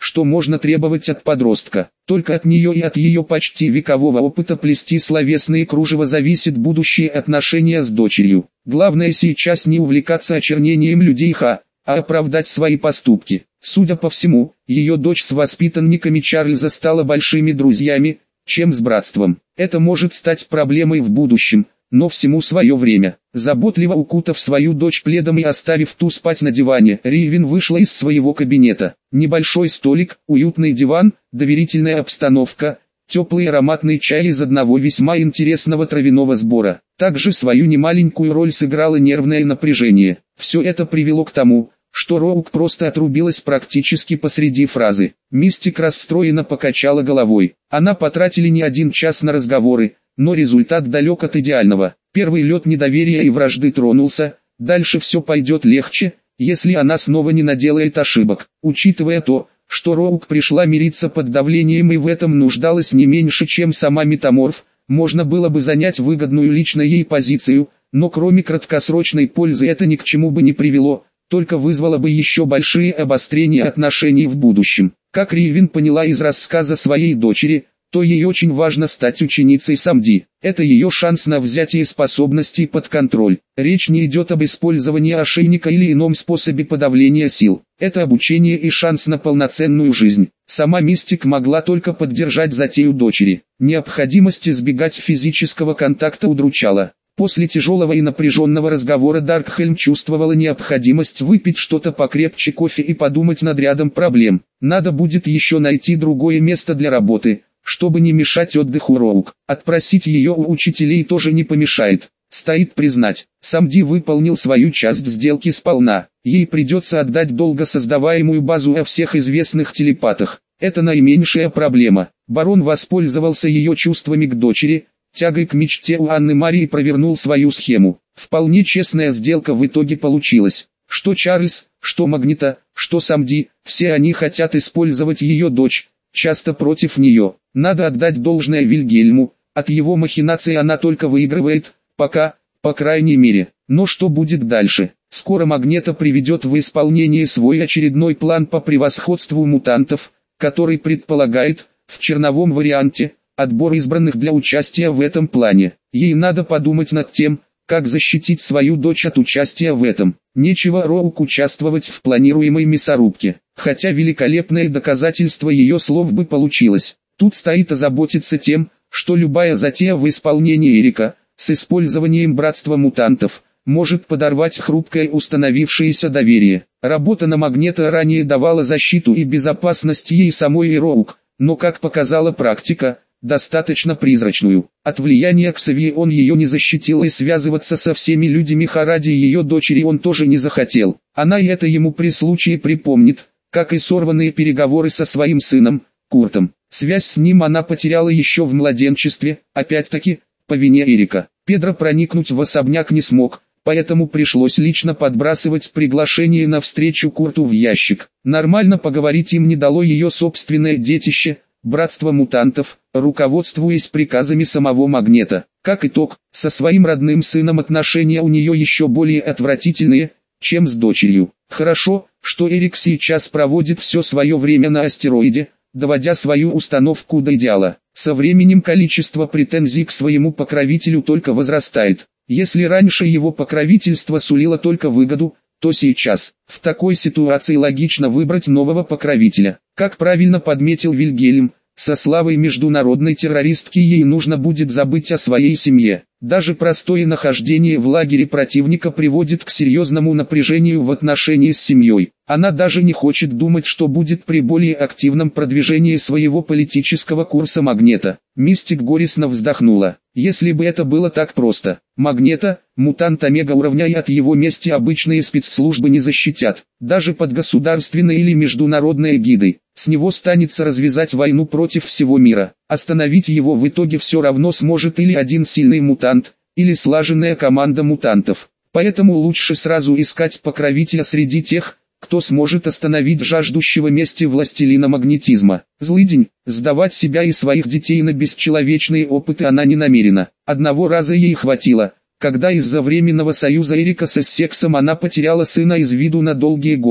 что можно требовать от подростка. Только от нее и от ее почти векового опыта плести словесные кружева зависит будущее отношения с дочерью. Главное сейчас не увлекаться очернением людей, а оправдать свои поступки. Судя по всему, ее дочь с воспитанниками Чарльза стала большими друзьями, чем с братством. Это может стать проблемой в будущем, но всему свое время. Заботливо укутав свою дочь пледом и оставив ту спать на диване, Ривен вышла из своего кабинета. Небольшой столик, уютный диван, доверительная обстановка, теплый ароматный чай из одного весьма интересного травяного сбора. Также свою немаленькую роль сыграло нервное напряжение. Все это привело к тому, что Роук просто отрубилась практически посреди фразы. Мистик расстроенно покачала головой. Она потратили не 1 час на разговоры, но результат далек от идеального. Первый лед недоверия и вражды тронулся, дальше все пойдет легче, если она снова не наделает ошибок. Учитывая то, что Роук пришла мириться под давлением и в этом нуждалась не меньше, чем сама Метаморф, можно было бы занять выгодную лично ей позицию, но кроме краткосрочной пользы это ни к чему бы не привело, только вызвало бы еще большие обострения отношений в будущем. Как Ривен поняла из рассказа своей дочери, то ей очень важно стать ученицей Самди. Это ее шанс на взятие способностей под контроль. Речь не идет об использовании ошейника или ином способе подавления сил. Это обучение и шанс на полноценную жизнь. Сама Мистик могла только поддержать затею дочери. Необходимость избегать физического контакта удручала. После тяжелого и напряженного разговора Даркхельм чувствовала необходимость выпить что-то покрепче кофе и подумать над рядом проблем. Надо будет еще найти другое место для работы, чтобы не мешать отдыху Роук. Отпросить ее у учителей тоже не помешает. Стоит признать, Самди выполнил свою часть сделки сполна. Ей придется отдать долго создаваемую базу о всех известных телепатах. Это наименьшая проблема. Барон воспользовался ее чувствами к дочери, тягой к мечте у Анны Марии провернул свою схему. Вполне честная сделка в итоге получилась. Что Чарльз, что Магнита, что Самди, все они хотят использовать ее дочь, часто против нее. Надо отдать должное Вильгельму, от его махинаций она только выигрывает, пока, по крайней мере. Но что будет дальше? Скоро Магнета приведет в исполнение свой очередной план по превосходству мутантов, который предполагает, в черновом варианте, отбор избранных для участия в этом плане. Ей надо подумать над тем, как защитить свою дочь от участия в этом. Нечего Роук участвовать в планируемой мясорубке, хотя великолепное доказательство ее слов бы получилось. Тут стоит озаботиться тем, что любая затея в исполнении Эрика, с использованием братства мутантов, может подорвать хрупкое установившееся доверие. Работа на Магнета ранее давала защиту и безопасность ей самой и Роук, но как показала практика, достаточно призрачную. От влияния Ксавье он ее не защитил и связываться со всеми людьми ради ее дочери он тоже не захотел. Она и это ему при случае припомнит, как и сорванные переговоры со своим сыном, Куртом. Связь с ним она потеряла еще в младенчестве, опять-таки, по вине Эрика. Педро проникнуть в особняк не смог, поэтому пришлось лично подбрасывать приглашение на встречу Курту в ящик. Нормально поговорить им не дало ее собственное детище, братство мутантов, руководствуясь приказами самого Магнета. Как итог, со своим родным сыном отношения у нее еще более отвратительные, чем с дочерью. Хорошо, что Эрик сейчас проводит все свое время на астероиде, доводя свою установку до идеала. Со временем количество претензий к своему покровителю только возрастает. Если раньше его покровительство сулило только выгоду, то сейчас, в такой ситуации логично выбрать нового покровителя. Как правильно подметил Вильгельм, со славой международной террористки ей нужно будет забыть о своей семье. Даже простое нахождение в лагере противника приводит к серьезному напряжению в отношении с семьей. Она даже не хочет думать, что будет при более активном продвижении своего политического курса Магнета. Мистик горестно вздохнула. Если бы это было так просто. Магнета, мутант омега уровня, и от его мести обычные спецслужбы не защитят. Даже под государственной или международной эгидой. С него станется развязать войну против всего мира. Остановить его в итоге все равно сможет или один сильный мутант, или слаженная команда мутантов. Поэтому лучше сразу искать покровителя среди тех, кто сможет остановить жаждущего мести властелина магнетизма. Злыдень, сдавать себя и своих детей на бесчеловечные опыты она не намерена. Одного раза ей хватило, когда из-за временного союза Эрика с Эссексом она потеряла сына из виду на долгие годы.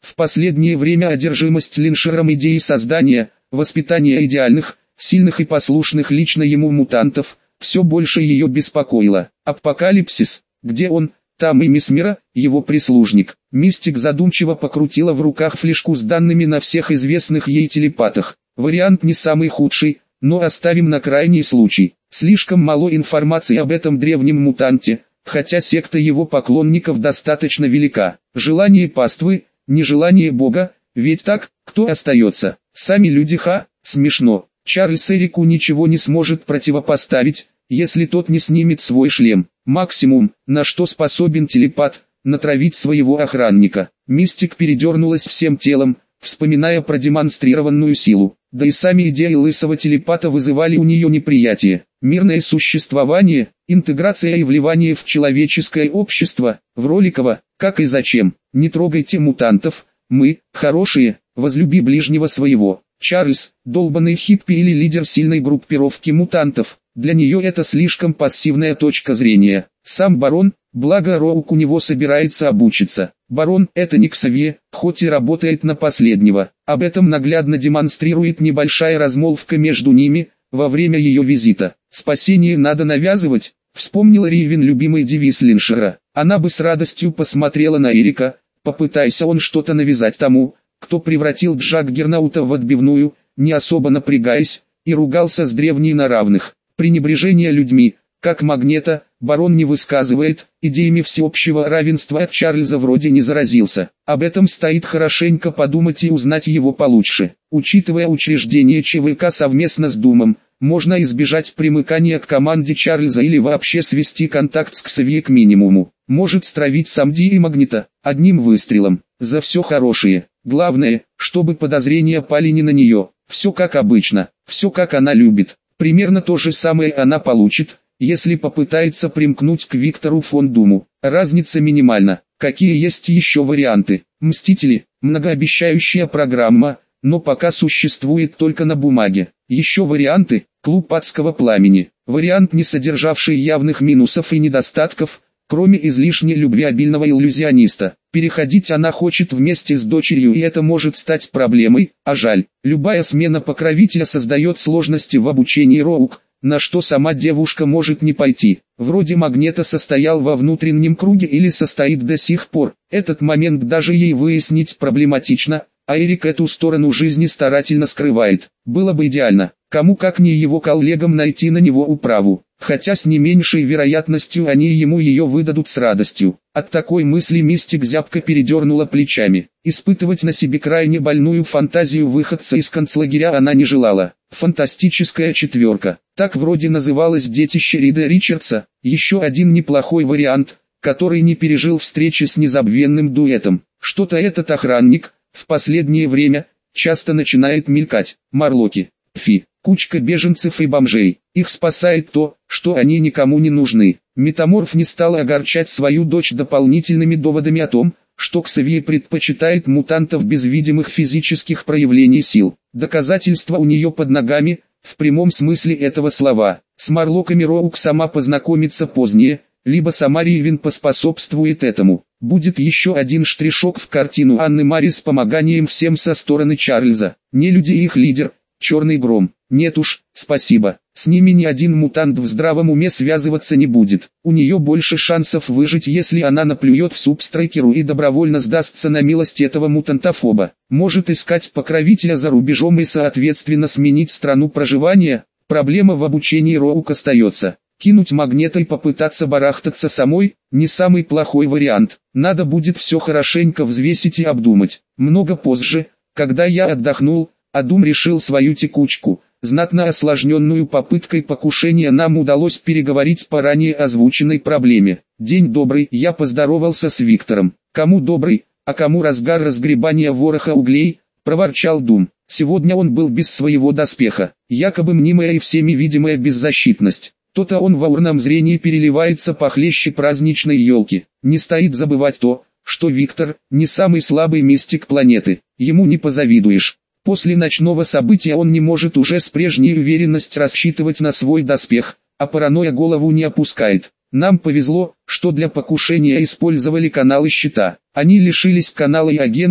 В последнее время одержимость Линшером идеей создания, воспитания идеальных, сильных и послушных лично ему мутантов, все больше ее беспокоило. Апокалипсис, где он, там и мисс Мира, его прислужник. Мистик задумчиво покрутила в руках флешку с данными на всех известных ей телепатах. Вариант не самый худший, но оставим на крайний случай. Слишком мало информации об этом древнем мутанте, хотя секта его поклонников достаточно велика. Желание паствы, нежелание Бога, ведь так, кто остается? Сами люди. Смешно. Чарльз Эрику ничего не сможет противопоставить, если тот не снимет свой шлем. Максимум, на что способен телепат, натравить своего охранника. Мистик передернулась всем телом, вспоминая продемонстрированную силу. Да и сами идеи лысого телепата вызывали у нее неприятие. Мирное существование, интеграция и вливание в человеческое общество, в Роликово, как и зачем. Не трогайте мутантов, мы, хорошие, возлюби ближнего своего. Чарльз, долбанный хиппи или лидер сильной группировки мутантов, для нее это слишком пассивная точка зрения. Сам барон, благо Роук у него собирается обучиться. Барон – это не Ксавье, хоть и работает на последнего. Об этом наглядно демонстрирует небольшая размолвка между ними, во время ее визита. «Спасение надо навязывать», вспомнила Ривен любимый девиз Линшера. Она бы с радостью посмотрела на Эрика, попытайся он что-то навязать тому, кто превратил Джаггернаута в отбивную, не особо напрягаясь, и ругался с древней на равных. Пренебрежение людьми, как Магнета, барон не высказывает, идеями всеобщего равенства от Чарльза вроде не заразился. Об этом стоит хорошенько подумать и узнать его получше. Учитывая учреждение ЧВК совместно с Думом, можно избежать примыкания к команде Чарльза или вообще свести контакт с Ксавье к минимуму. Может стравить Самди и Магнета, одним выстрелом, за все хорошее. Главное, чтобы подозрения пали не на нее. Все как обычно, все как она любит. Примерно то же самое она получит, если попытается примкнуть к Виктору фон Думу. Разница минимальна. Какие есть еще варианты? Мстители, многообещающая программа, но пока существует только на бумаге. Еще варианты, клуб адского пламени. Вариант, не содержавший явных минусов и недостатков, кроме излишней любвеобильного иллюзиониста. Переходить она хочет вместе с дочерью, и это может стать проблемой, а жаль. Любая смена покровителя создает сложности в обучении Роук, на что сама девушка может не пойти. Вроде Магнета состоял во внутреннем круге или состоит до сих пор. Этот момент даже ей выяснить проблематично, а Эрик эту сторону жизни старательно скрывает. Было бы идеально, кому как не его коллегам найти на него управу. Хотя с не меньшей вероятностью они ему ее выдадут с радостью. От такой мысли Мистик зябко передернула плечами. Испытывать на себе крайне больную фантазию выходца из концлагеря она не желала. Фантастическая четверка. Так вроде называлось детище Рида Ричардса. Еще один неплохой вариант, который не пережил встречи с незабвенным дуэтом. Что-то этот охранник, в последнее время, часто начинает мелькать. Марлоки. Кучка беженцев и бомжей. Их спасает то, что они никому не нужны. Метаморф не стал огорчать свою дочь дополнительными доводами о том, что Ксавье предпочитает мутантов без видимых физических проявлений сил. Доказательства у нее под ногами, в прямом смысле этого слова. С Марлоками Роук сама познакомится позднее, либо сама Ривен поспособствует этому. Будет еще один штришок в картину Анны Мари с помоганием всем со стороны Чарльза. Нелюди и их лидер, Черный Гром. Нет уж, спасибо. С ними ни один мутант в здравом уме связываться не будет. У нее больше шансов выжить, если она наплюет в суп Страйкеру и добровольно сдастся на милость этого мутантофоба. Может искать покровителя за рубежом и соответственно сменить страну проживания. Проблема в обучении Роук остается. Кинуть Магнета и попытаться барахтаться самой – не самый плохой вариант. Надо будет все хорошенько взвесить и обдумать. Много позже, когда я отдохнул, а Дум решил свою текучку. Знатно осложненную попыткой покушения нам удалось переговорить по ранее озвученной проблеме. «День добрый», я поздоровался с Виктором. «Кому добрый, а кому разгар разгребания вороха углей», проворчал Дум. Сегодня он был без своего доспеха, якобы мнимая и всеми видимая беззащитность. То-то он в аурном зрении переливается похлеще праздничной елки. Не стоит забывать то, что Виктор – не самый слабый мистик планеты, ему не позавидуешь. После ночного события он не может уже с прежней уверенностью рассчитывать на свой доспех, а паранойя голову не опускает. Нам повезло, что для покушения использовали каналы щита. Они лишились канала и агента,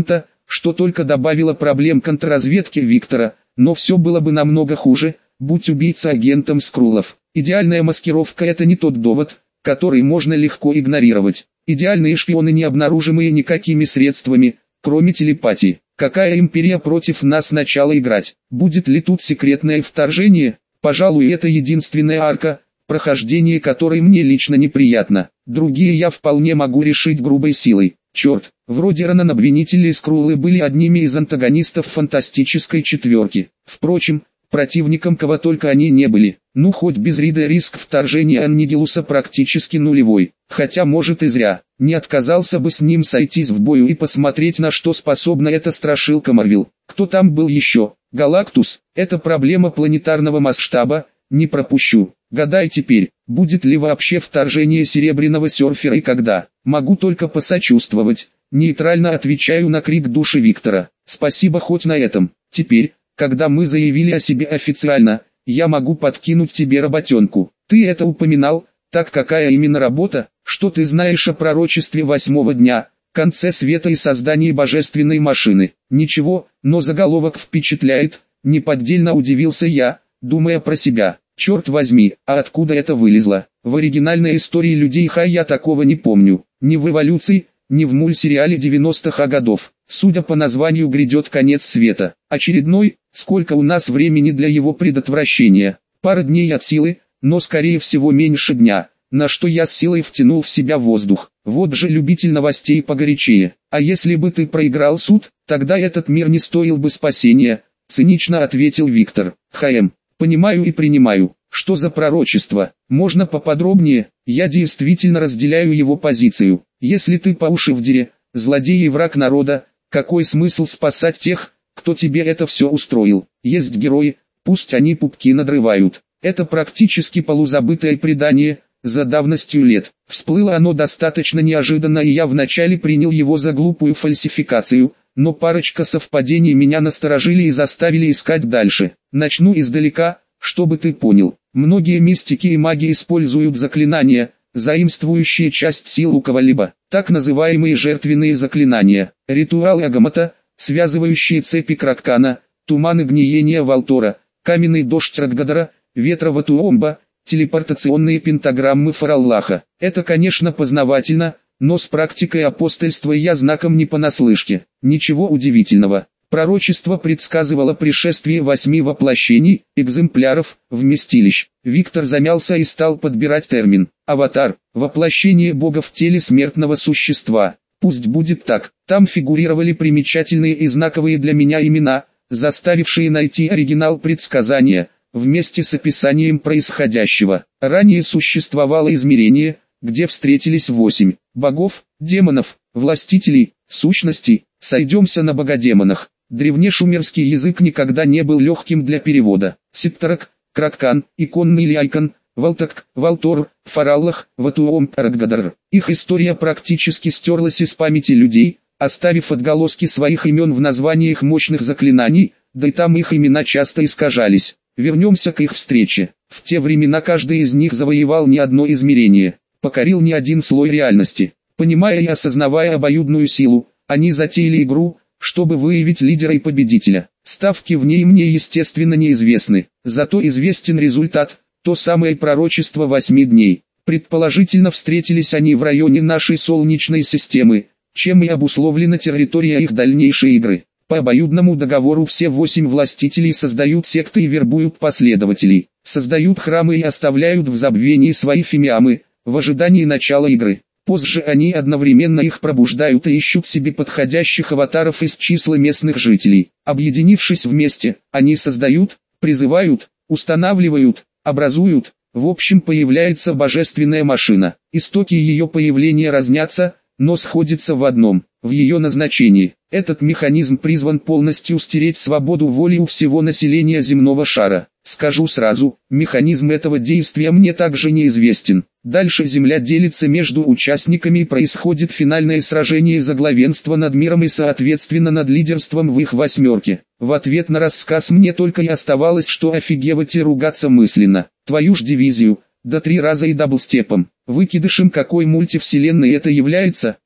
что только добавило проблем контрразведке Виктора, но все было бы намного хуже, будь убийца агентом Скрулов. Идеальная маскировка — это не тот довод, который можно легко игнорировать. Идеальные шпионы не обнаружимые никакими средствами, кроме телепатии. Какая империя против нас начала играть? Будет ли тут секретное вторжение? Пожалуй, это единственная арка, прохождение которой мне лично неприятно. Другие я вполне могу решить грубой силой. Черт, вроде Ронан-обвинители и Скруллы были одними из антагонистов фантастической четверки. Впрочем, противником кого только они не были. Ну хоть без Рида риск вторжения Аннигилуса практически нулевой. Хотя может и зря. Не отказался бы с ним сойтись в бою и посмотреть, на что способна эта страшилка Марвел. Кто там был еще? Галактус. Это проблема планетарного масштаба. Не пропущу. Гадай теперь, будет ли вообще вторжение Серебряного Серфера и когда. Могу только посочувствовать. Нейтрально отвечаю на крик души Виктора. Спасибо хоть на этом. Теперь, когда мы заявили о себе официально, я могу подкинуть тебе работенку. Ты это упоминал, так какая именно работа? Что ты знаешь о пророчестве 8-го дня, конце света и создании божественной машины? Ничего, но заголовок впечатляет, неподдельно удивился я, думая про себя. Черт возьми, а откуда это вылезло? В оригинальной истории людей Хай я такого не помню. Ни в эволюции, ни в мультсериале 90-х годов. Судя по названию, грядет конец света. Очередной, сколько у нас времени для его предотвращения? Пара дней от силы, но скорее всего меньше дня, на что я с силой втянул в себя воздух. Вот же любитель новостей погорячее. А если бы ты проиграл суд, тогда этот мир не стоил бы спасения, цинично ответил Виктор. Понимаю и принимаю. Что за пророчество? Можно поподробнее? Я действительно разделяю его позицию. Если ты по уши в дере, злодей и враг народа, какой смысл спасать тех, кто тебе это все устроил? Есть герои, пусть они пупки надрывают. Это практически полузабытое предание, за давностью лет. Всплыло оно достаточно неожиданно, и я вначале принял его за глупую фальсификацию, но парочка совпадений меня насторожили и заставили искать дальше. Начну издалека, чтобы ты понял. Многие мистики и маги используют заклинания, заимствующие часть сил у кого-либо, так называемые жертвенные заклинания. Ритуалы Агамата, связывающие цепи Краккана, туманы гниения Валтора, каменный дождь Радгадара, ветра Ватуомба, телепортационные пентаграммы Фараллаха. Это, конечно, познавательно, но с практикой апостольства я знаком не понаслышке. Ничего удивительного. Пророчество предсказывало пришествие 8 воплощений, экземпляров, вместилищ. Виктор замялся и стал подбирать термин. Аватар, воплощение Бога в теле смертного существа. Пусть будет так. Там фигурировали примечательные и знаковые для меня имена, заставившие найти оригинал предсказания, вместе с описанием происходящего. Ранее существовало измерение, где встретились 8 богов, демонов, властителей, сущностей. Сойдемся на богодемонах. Древнешумерский язык никогда не был легким для перевода. Септорок, Краккан, Иконный или Айкон, Валтак, Валтор, Фараллах, Ватуом, Радгадар. Их история практически стерлась из памяти людей, оставив отголоски своих имен в названиях мощных заклинаний, да и там их имена часто искажались. Вернемся к их встрече. В те времена каждый из них завоевал не одно измерение, покорил не один слой реальности. Понимая и осознавая обоюдную силу, они затеяли игру, чтобы выявить лидера и победителя. Ставки в ней мне естественно неизвестны, зато известен результат, то самое пророчество 8 дней. Предположительно встретились они в районе нашей Солнечной системы, чем и обусловлена территория их дальнейшей игры. По обоюдному договору все 8 властителей создают секты и вербуют последователей, создают храмы и оставляют в забвении свои фимиамы, в ожидании начала игры. Позже они одновременно их пробуждают и ищут себе подходящих аватаров из числа местных жителей. Объединившись вместе, они создают, призывают, устанавливают, образуют, в общем появляется божественная машина. Истоки ее появления разнятся, но сходятся в одном, в ее назначении. Этот механизм призван полностью стереть свободу воли у всего населения земного шара. Скажу сразу, механизм этого действия мне также неизвестен. Дальше Земля делится между участниками и происходит финальное сражение за главенство над миром и соответственно над лидерством в их 8. В ответ на рассказ мне только и оставалось что офигевать и ругаться мысленно. Твою ж дивизию, да 3 раза и даблстепом. Выкидышем какой мультивселенной это является?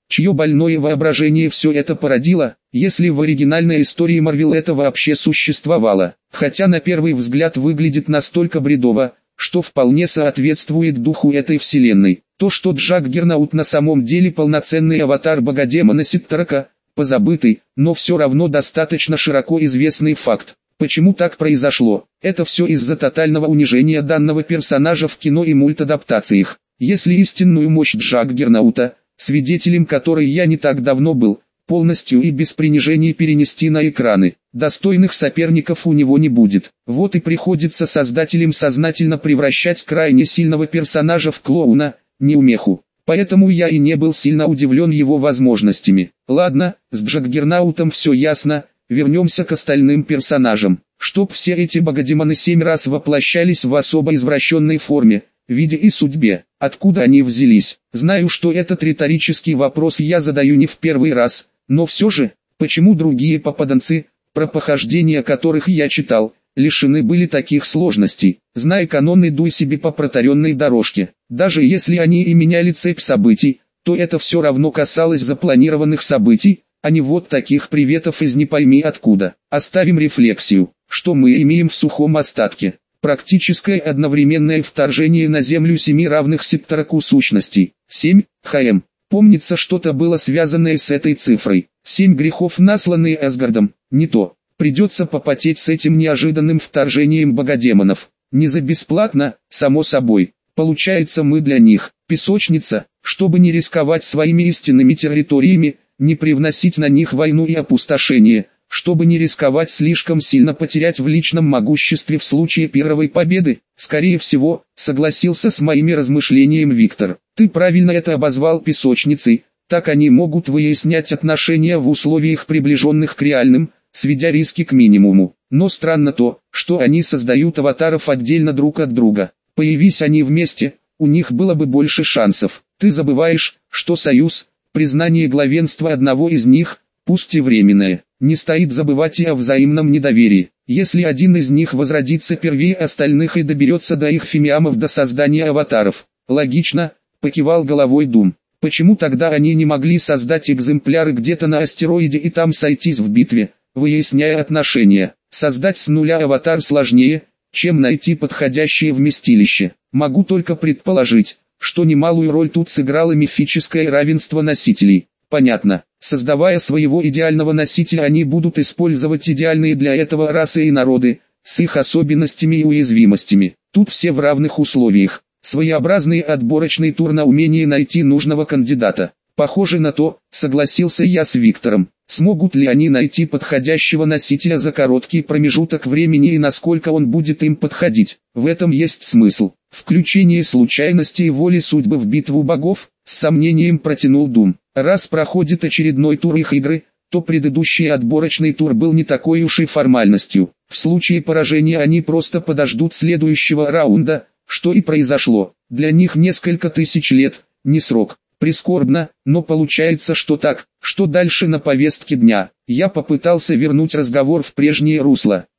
Чье больное воображение все это породило, если в оригинальной истории Марвел это вообще существовало, хотя на первый взгляд выглядит настолько бредово, что вполне соответствует духу этой вселенной. То, что Джаггернаут на самом деле полноценный аватар бога-демона Ситтарака, позабытый, но все равно достаточно широко известный факт. Почему так произошло? Это все из-за тотального унижения данного персонажа в кино и мультадаптациях. Если истинную мощь Джаггернаута, свидетелем которой я не так давно был, полностью и без принижений перенести на экраны, достойных соперников у него не будет. Вот и приходится создателям сознательно превращать крайне сильного персонажа в клоуна, неумеху. Поэтому я и не был сильно удивлен его возможностями. Ладно, с Джаггернаутом все ясно, вернемся к остальным персонажам. Чтоб все эти богодемоны 7 раз воплощались в особо извращенной форме, виде и судьбе. Откуда они взялись? Знаю, что этот риторический вопрос я задаю не в первый раз, но все же, почему другие попаданцы, про похождения которых я читал, лишены были таких сложностей? Знай канон, идуй себе по протаренной дорожке. Даже если они и меняли цепь событий, то это все равно касалось запланированных событий, а не вот таких приветов из не пойми откуда. Оставим рефлексию, что мы имеем в сухом остатке. Практическое одновременное вторжение на Землю 7 равных Ситтараку сущностей. 7, ХМ. Помнится, что-то было связанное с этой цифрой. 7 грехов, насланные Асгардом. Не то. Придется попотеть с этим неожиданным вторжением богодемонов. Не за бесплатно, само собой. Получается, мы для них песочница, чтобы не рисковать своими истинными территориями, не привносить на них войну и опустошение, чтобы не рисковать слишком сильно потерять в личном могуществе в случае первой победы. Скорее всего, согласился с моими размышлениями Виктор. Ты правильно это обозвал песочницей, так они могут выяснять отношения в условиях, приближенных к реальным, сведя риски к минимуму. Но странно то, что они создают аватаров отдельно друг от друга. Появись они вместе, у них было бы больше шансов. Ты забываешь, что союз, признание главенства одного из них, пусть и временное, не стоит забывать и о взаимном недоверии. Если один из них возродится первее остальных и доберется до их фимиамов до создания аватаров. Логично, покивал головой Дум. Почему тогда они не могли создать экземпляры где-то на астероиде и там сойтись в битве, выясняя отношения? Создать с нуля аватар сложнее, чем найти подходящее вместилище. Могу только предположить, что немалую роль тут сыграло мифическое равенство носителей. Понятно, создавая своего идеального носителя, они будут использовать идеальные для этого расы и народы, с их особенностями и уязвимостями. Тут все в равных условиях. Своеобразный отборочный тур на умение найти нужного кандидата. Похоже на то, согласился я с Виктором. Смогут ли они найти подходящего носителя за короткий промежуток времени и насколько он будет им подходить? В этом есть смысл. Включение случайности и воли судьбы в битву богов, с сомнением протянул Дум. Раз проходит очередной тур их игры, то предыдущий отборочный тур был не такой уж и формальностью. В случае поражения они просто подождут следующего раунда, что и произошло. Для них несколько тысяч лет, не срок. Прискорбно, но получается, что так. Что дальше на повестке дня? Я попытался вернуть разговор в прежнее русло.